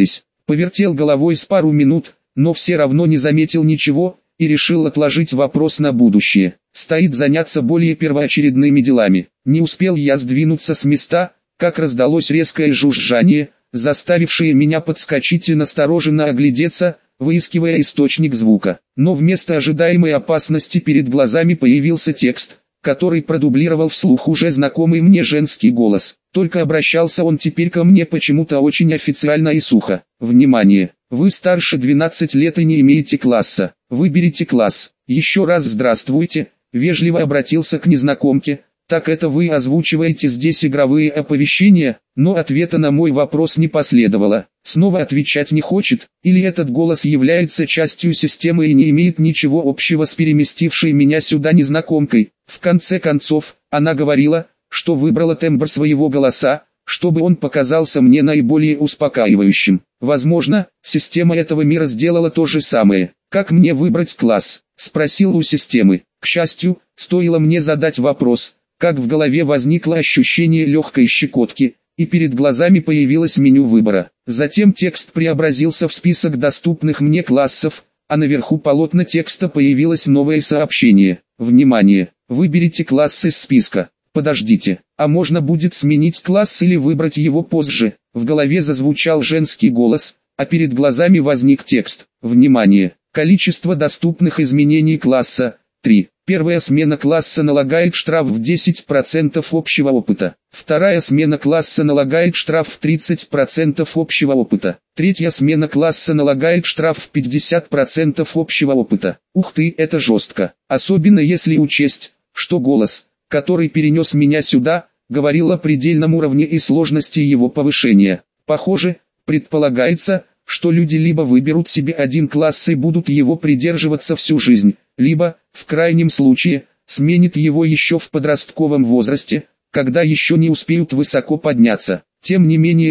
Повертел головой с пару минут, но все равно не заметил ничего, и решил отложить вопрос на будущее. Стоит заняться более первоочередными делами. Не успел я сдвинуться с места, как раздалось резкое жужжание, заставившее меня подскочить и настороженно оглядеться, выискивая источник звука. Но вместо ожидаемой опасности перед глазами появился текст, который продублировал вслух уже знакомый мне женский голос. Только обращался он теперь ко мне почему-то очень официально и сухо. Внимание! Вы старше 12 лет и не имеете класса. Выберите класс. Еще раз здравствуйте, вежливо обратился к незнакомке. Так это вы озвучиваете здесь игровые оповещения? Но ответа на мой вопрос не последовало. Снова отвечать не хочет, или этот голос является частью системы и не имеет ничего общего с переместившей меня сюда незнакомкой. В конце концов, она говорила, что выбрала тембр своего голоса, чтобы он показался мне наиболее успокаивающим. Возможно, система этого мира сделала то же самое. Как мне выбрать класс? Спросил у системы. К счастью, стоило мне задать вопрос, как в голове возникло ощущение легкой щекотки, и перед глазами появилось меню выбора. Затем текст преобразился в список доступных мне классов, а наверху полотна текста появилось новое сообщение. Внимание! Выберите класс из списка. Подождите, а можно будет сменить класс или выбрать его позже? В голове зазвучал женский голос, а перед глазами возник текст. Внимание! Количество доступных изменений класса – 3. Первая смена класса налагает штраф в 10% общего опыта. Вторая смена класса налагает штраф в 30% общего опыта. Третья смена класса налагает штраф в 50% общего опыта. Ух ты, это жестко. Особенно если учесть, что голос, который перенес меня сюда, говорил о предельном уровне и сложности его повышения. Похоже, предполагается, что люди либо выберут себе один класс и будут его придерживаться всю жизнь, либо, в крайнем случае, сменят его еще в подростковом возрасте, когда еще не успеют высоко подняться. Тем не менее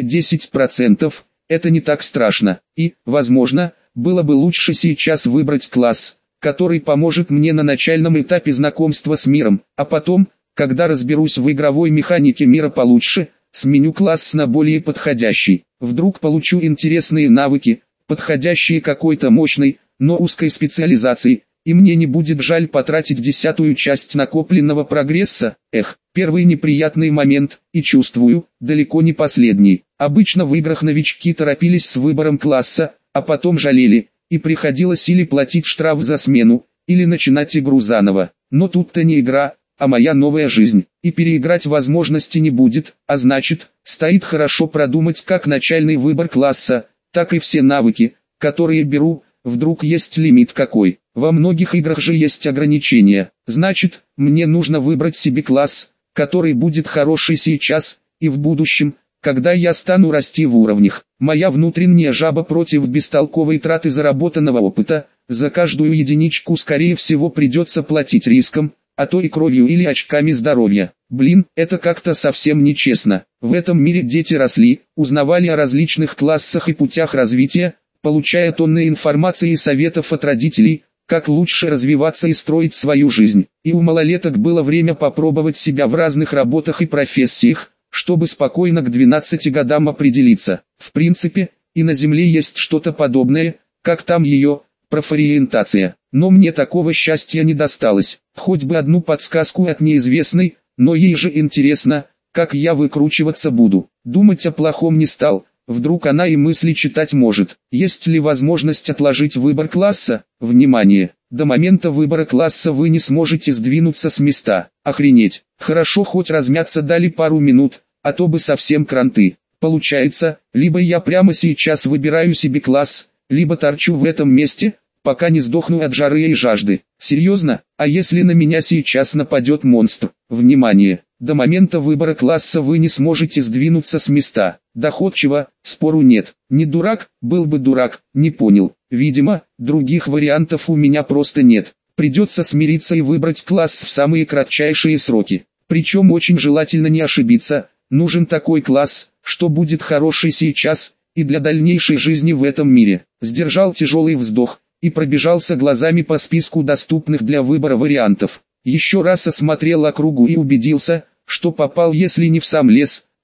10% – это не так страшно, и, возможно, было бы лучше сейчас выбрать класс, который поможет мне на начальном этапе знакомства с миром, а потом, когда разберусь в игровой механике мира получше, сменю класс на более подходящий. Вдруг получу интересные навыки, подходящие какой-то мощной, но узкой специализации, и мне не будет жаль потратить 10-ую часть накопленного прогресса. Первый неприятный момент, и чувствую, далеко не последний. Обычно в играх новички торопились с выбором класса, а потом жалели, и приходилось или платить штраф за смену, или начинать игру заново. Но тут-то не игра, а моя новая жизнь, и переиграть возможности не будет, а значит, стоит хорошо продумать как начальный выбор класса, так и все навыки, которые беру. Вдруг есть лимит какой. Во многих играх же есть ограничения. Значит, мне нужно выбрать себе класс, который будет хороший сейчас и в будущем, когда я стану расти в уровнях. Моя внутренняя жаба против бестолковой траты заработанного опыта. За каждую единичку скорее всего придется платить риском, а то и кровью или очками здоровья. Блин, это как-то совсем нечестно. В этом мире дети росли, узнавали о различных классах и путях развития, получая тонны информации и советов от родителей, как лучше развиваться и строить свою жизнь. И у малолеток было время попробовать себя в разных работах и профессиях, чтобы спокойно к 12 годам определиться. В принципе, и на Земле есть что-то подобное, как там ее, профориентация. Но мне такого счастья не досталось. Хоть бы одну подсказку от неизвестной, но ей же интересно, как я выкручиваться буду. Думать о плохом не стал. Вдруг она и мысли читать может. Есть ли возможность отложить выбор класса? Внимание! До момента выбора класса вы не сможете сдвинуться с места. Охренеть! Хорошо хоть размяться дали пару минут, а то бы совсем кранты. Получается, либо я прямо сейчас выбираю себе класс, либо торчу в этом месте, пока не сдохну от жары и жажды. Серьезно? А если на меня сейчас нападет монстр? Внимание! До момента выбора класса вы не сможете сдвинуться с места. Доходчиво, спору нет. Не дурак, был бы дурак, не понял. Видимо, других вариантов у меня просто нет. Придется смириться и выбрать класс в самые кратчайшие сроки. Причем очень желательно не ошибиться. Нужен такой класс, что будет хороший сейчас и для дальнейшей жизни в этом мире. Сдержал тяжелый вздох и пробежался глазами по списку доступных для выбора вариантов. Еще раз осмотрел округу и убедился, что попал если не в сам лес,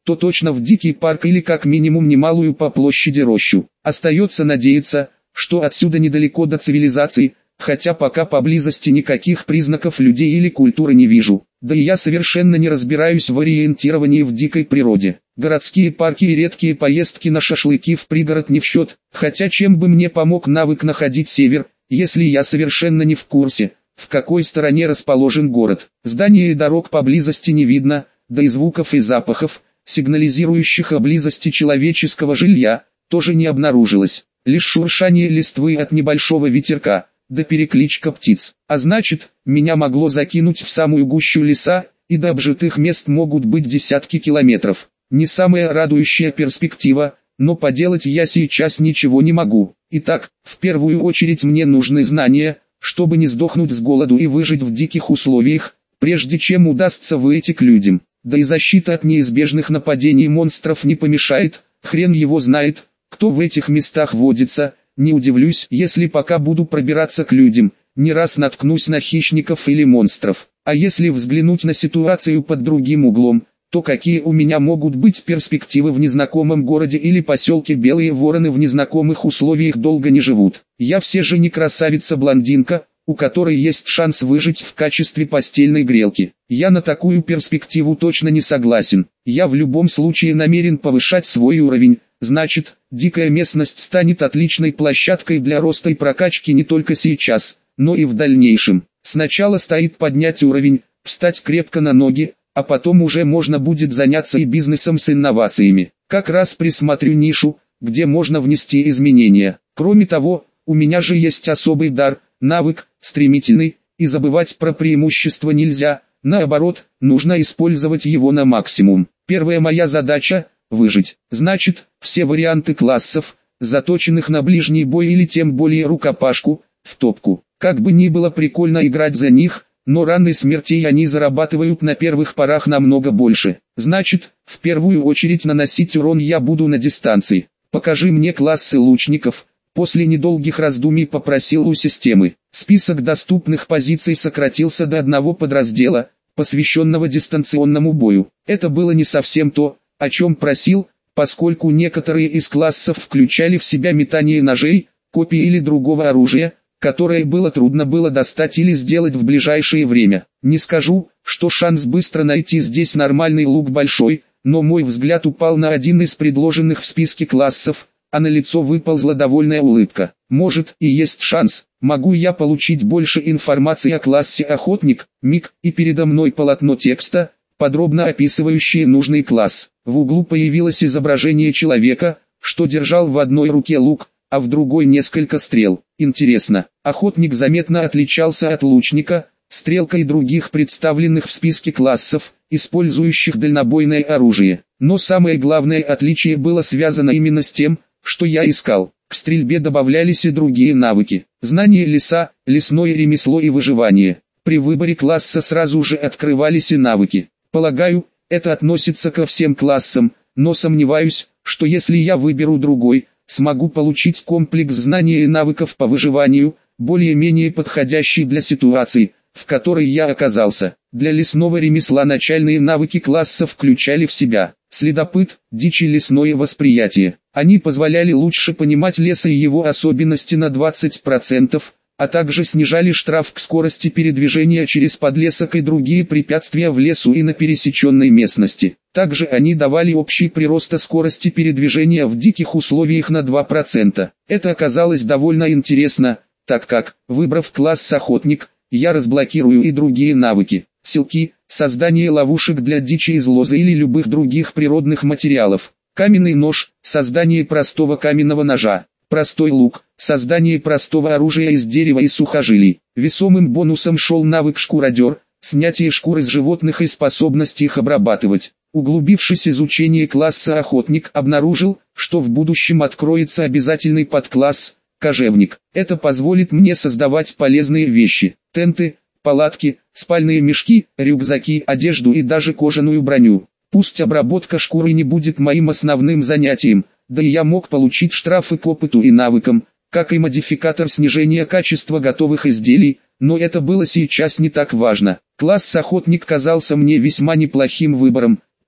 то точно в дикий парк или как минимум немалую по площади рощу. Остается надеяться, что отсюда недалеко до цивилизации, хотя пока поблизости никаких признаков людей или культуры не вижу. Да и я совершенно не разбираюсь в ориентировании в дикой природе. Городские парки и редкие поездки на шашлыки в пригород не в счет, хотя чем бы мне помог навык находить север, если я совершенно не в курсе, в какой стороне расположен город. Зданий и дорог поблизости не видно, да и звуков и запахов, сигнализирующих о близости человеческого жилья, тоже не обнаружилось. Лишь шуршание листвы от небольшого ветерка, да перекличка птиц. А значит, меня могло закинуть в самую гущу леса, и до обжитых мест могут быть десятки километров. Не самая радующая перспектива, но поделать я сейчас ничего не могу. Итак, в первую очередь мне нужны знания, чтобы не сдохнуть с голоду и выжить в диких условиях, прежде чем удастся выйти к людям. Да и защита от неизбежных нападений монстров не помешает, хрен его знает, кто в этих местах водится. Не удивлюсь, если пока буду пробираться к людям, не раз наткнусь на хищников или монстров. А если взглянуть на ситуацию под другим углом, то какие у меня могут быть перспективы в незнакомом городе или поселке? Белые вороны в незнакомых условиях долго не живут. Я все же не красавица-блондинка, у которой есть шанс выжить в качестве постельной грелки. Я на такую перспективу точно не согласен. Я в любом случае намерен повышать свой уровень. Значит, дикая местность станет отличной площадкой для роста и прокачки не только сейчас, но и в дальнейшем. Сначала стоит поднять уровень, встать крепко на ноги, а потом уже можно будет заняться и бизнесом с инновациями. Как раз присмотрю нишу, где можно внести изменения. Кроме того, у меня же есть особый дар, навык, стремительный, и забывать про преимущества нельзя, наоборот, нужно использовать его на максимум. Первая моя задача – выжить. Значит, все варианты классов, заточенных на ближний бой или тем более рукопашку, в топку. Как бы ни было прикольно играть за них, но раны смертей они зарабатывают на первых порах намного больше. Значит, в первую очередь наносить урон я буду на дистанции. Покажи мне классы лучников. После недолгих раздумий попросил у системы. Список доступных позиций сократился до одного подраздела, посвященного дистанционному бою. Это было не совсем то, о чем просил, поскольку некоторые из классов включали в себя метание ножей, копий или другого оружия, которое трудно было достать или сделать в ближайшее время. Не скажу, что шанс быстро найти здесь нормальный лук большой, но мой взгляд упал на один из предложенных в списке классов, а на лицо выползла довольная улыбка. Может и есть шанс, могу я получить больше информации о классе охотник, миг, и передо мной полотно текста, подробно описывающее нужный класс. В углу появилось изображение человека, что держал в одной руке лук, а в другой несколько стрел. Интересно, охотник заметно отличался от лучника, стрелка и других представленных в списке классов, использующих дальнобойное оружие. Но самое главное отличие было связано именно с тем, что я искал. К стрельбе добавлялись и другие навыки. Знание леса, лесное ремесло и выживание. При выборе класса сразу же открывались и навыки. Полагаю, это относится ко всем классам, но сомневаюсь, что если я выберу другой, смогу получить комплекс знаний и навыков по выживанию, более-менее подходящий для ситуации, в которой я оказался. Для лесного ремесла начальные навыки класса включали в себя следопыт, дичь и лесное восприятие. Они позволяли лучше понимать лес и его особенности на 20%, а также снижали штраф к скорости передвижения через подлесок и другие препятствия в лесу и на пересеченной местности. Также они давали общий прирост скорости передвижения в диких условиях на 2%. Это оказалось довольно интересно, так как, выбрав класс охотник, я разблокирую и другие навыки. Селки, создание ловушек для дичи из лозы или любых других природных материалов. Каменный нож, создание простого каменного ножа. Простой лук, создание простого оружия из дерева и сухожилий. Весомым бонусом шел навык шкуродер, снятие шкуры с животных и способность их обрабатывать. Углубившись в изучение класса охотник, обнаружил, что в будущем откроется обязательный подкласс кожевник. Это позволит мне создавать полезные вещи: тенты, палатки, спальные мешки, рюкзаки, одежду и даже кожаную броню. Пусть обработка шкуры не будет моим основным занятием, да и я мог получить штрафы к опыту и навыкам, как и модификатор снижения качества готовых изделий, но это было сейчас не так важно. Класс охотник казался мне весьма неплохим выбором,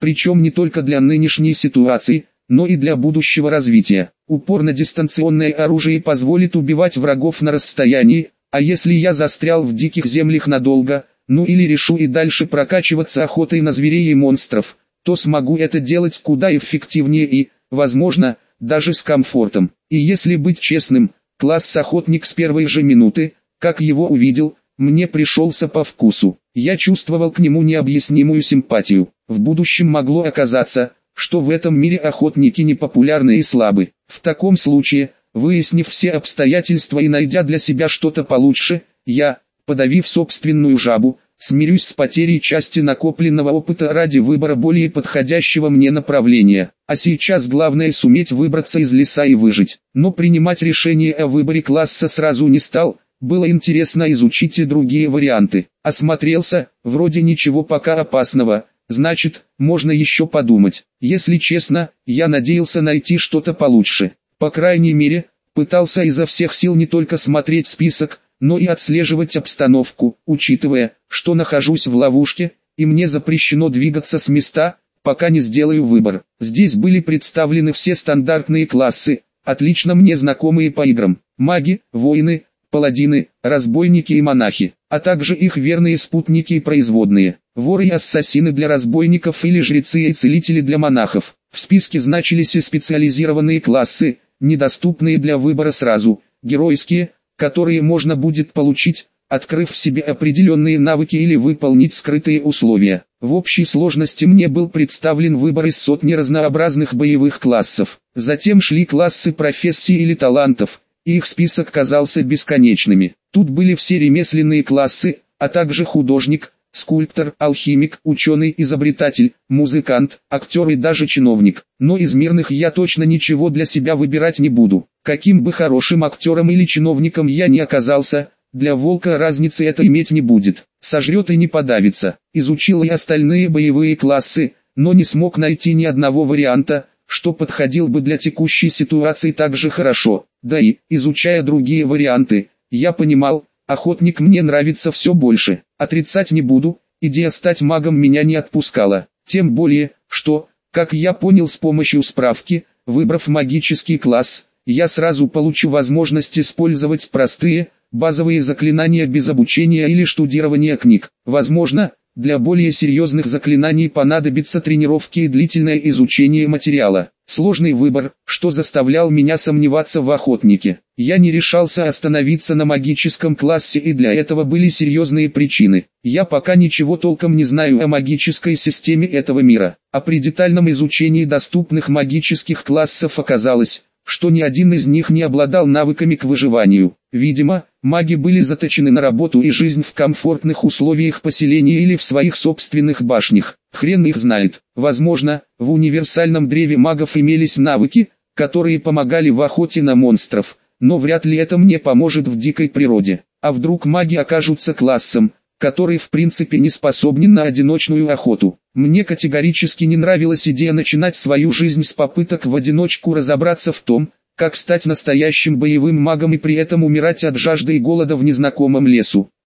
причем не только для нынешней ситуации, но и для будущего развития. Упор на дистанционное оружие позволит убивать врагов на расстоянии, а если я застрял в диких землях надолго, ну или решу и дальше прокачиваться охотой на зверей и монстров, то смогу это делать куда эффективнее и, возможно, даже с комфортом. И если быть честным, класс охотник с первой же минуты, как его увидел, мне пришелся по вкусу. Я чувствовал к нему необъяснимую симпатию. В будущем могло оказаться, что в этом мире охотники непопулярны и слабы. В таком случае, выяснив все обстоятельства и найдя для себя что-то получше, я, подавив собственную жабу, смирюсь с потерей части накопленного опыта ради выбора более подходящего мне направления. А сейчас главное суметь выбраться из леса и выжить. Но принимать решение о выборе класса сразу не стал. Было интересно изучить и другие варианты. Осмотрелся, вроде ничего пока опасного, значит, можно еще подумать. Если честно, я надеялся найти что-то получше. По крайней мере, пытался изо всех сил не только смотреть список, но и отслеживать обстановку, учитывая, что нахожусь в ловушке, и мне запрещено двигаться с места, пока не сделаю выбор. Здесь были представлены все стандартные классы, отлично мне знакомые по играм: маги, воины, паладины, разбойники и монахи, а также их верные спутники и производные, воры и ассасины для разбойников или жрецы и целители для монахов. В списке значились и специализированные классы, недоступные для выбора сразу, геройские, которые можно будет получить, открыв в себе определенные навыки или выполнить скрытые условия. В общей сложности мне был представлен выбор из сотни разнообразных боевых классов. Затем шли классы профессий или талантов, и их список казался бесконечными. Тут были все ремесленные классы, а также художник, скульптор, алхимик, ученый, изобретатель, музыкант, актер и даже чиновник. Но из мирных я точно ничего для себя выбирать не буду. Каким бы хорошим актером или чиновником я ни оказался, для волка разницы это иметь не будет. Сожрет и не подавится. Изучил и остальные боевые классы, но не смог найти ни одного варианта, что подходил бы для текущей ситуации так же хорошо. Да и, изучая другие варианты, я понимал, охотник мне нравится все больше. Отрицать не буду, идея стать магом меня не отпускала. Тем более, что, как я понял с помощью справки, выбрав магический класс, я сразу получу возможность использовать простые, базовые заклинания без обучения или штудирования книг. Возможно, для более серьезных заклинаний понадобится тренировки и длительное изучение материала. Сложный выбор, что заставлял меня сомневаться в охотнике. Я не решался остановиться на магическом классе, и для этого были серьезные причины. Я пока ничего толком не знаю о магической системе этого мира, а при детальном изучении доступных магических классов оказалось, что ни один из них не обладал навыками к выживанию. Видимо, маги были заточены на работу и жизнь в комфортных условиях поселения или в своих собственных башнях. Хрен их знает. Возможно, в универсальном древе магов имелись навыки, которые помогали в охоте на монстров, но вряд ли это мне поможет в дикой природе. А вдруг маги окажутся классом, который в принципе не способен на одиночную охоту. Мне категорически не нравилась идея начинать свою жизнь с попыток в одиночку разобраться в том, как стать настоящим боевым магом и при этом умирать от жажды и голода в незнакомом лесу.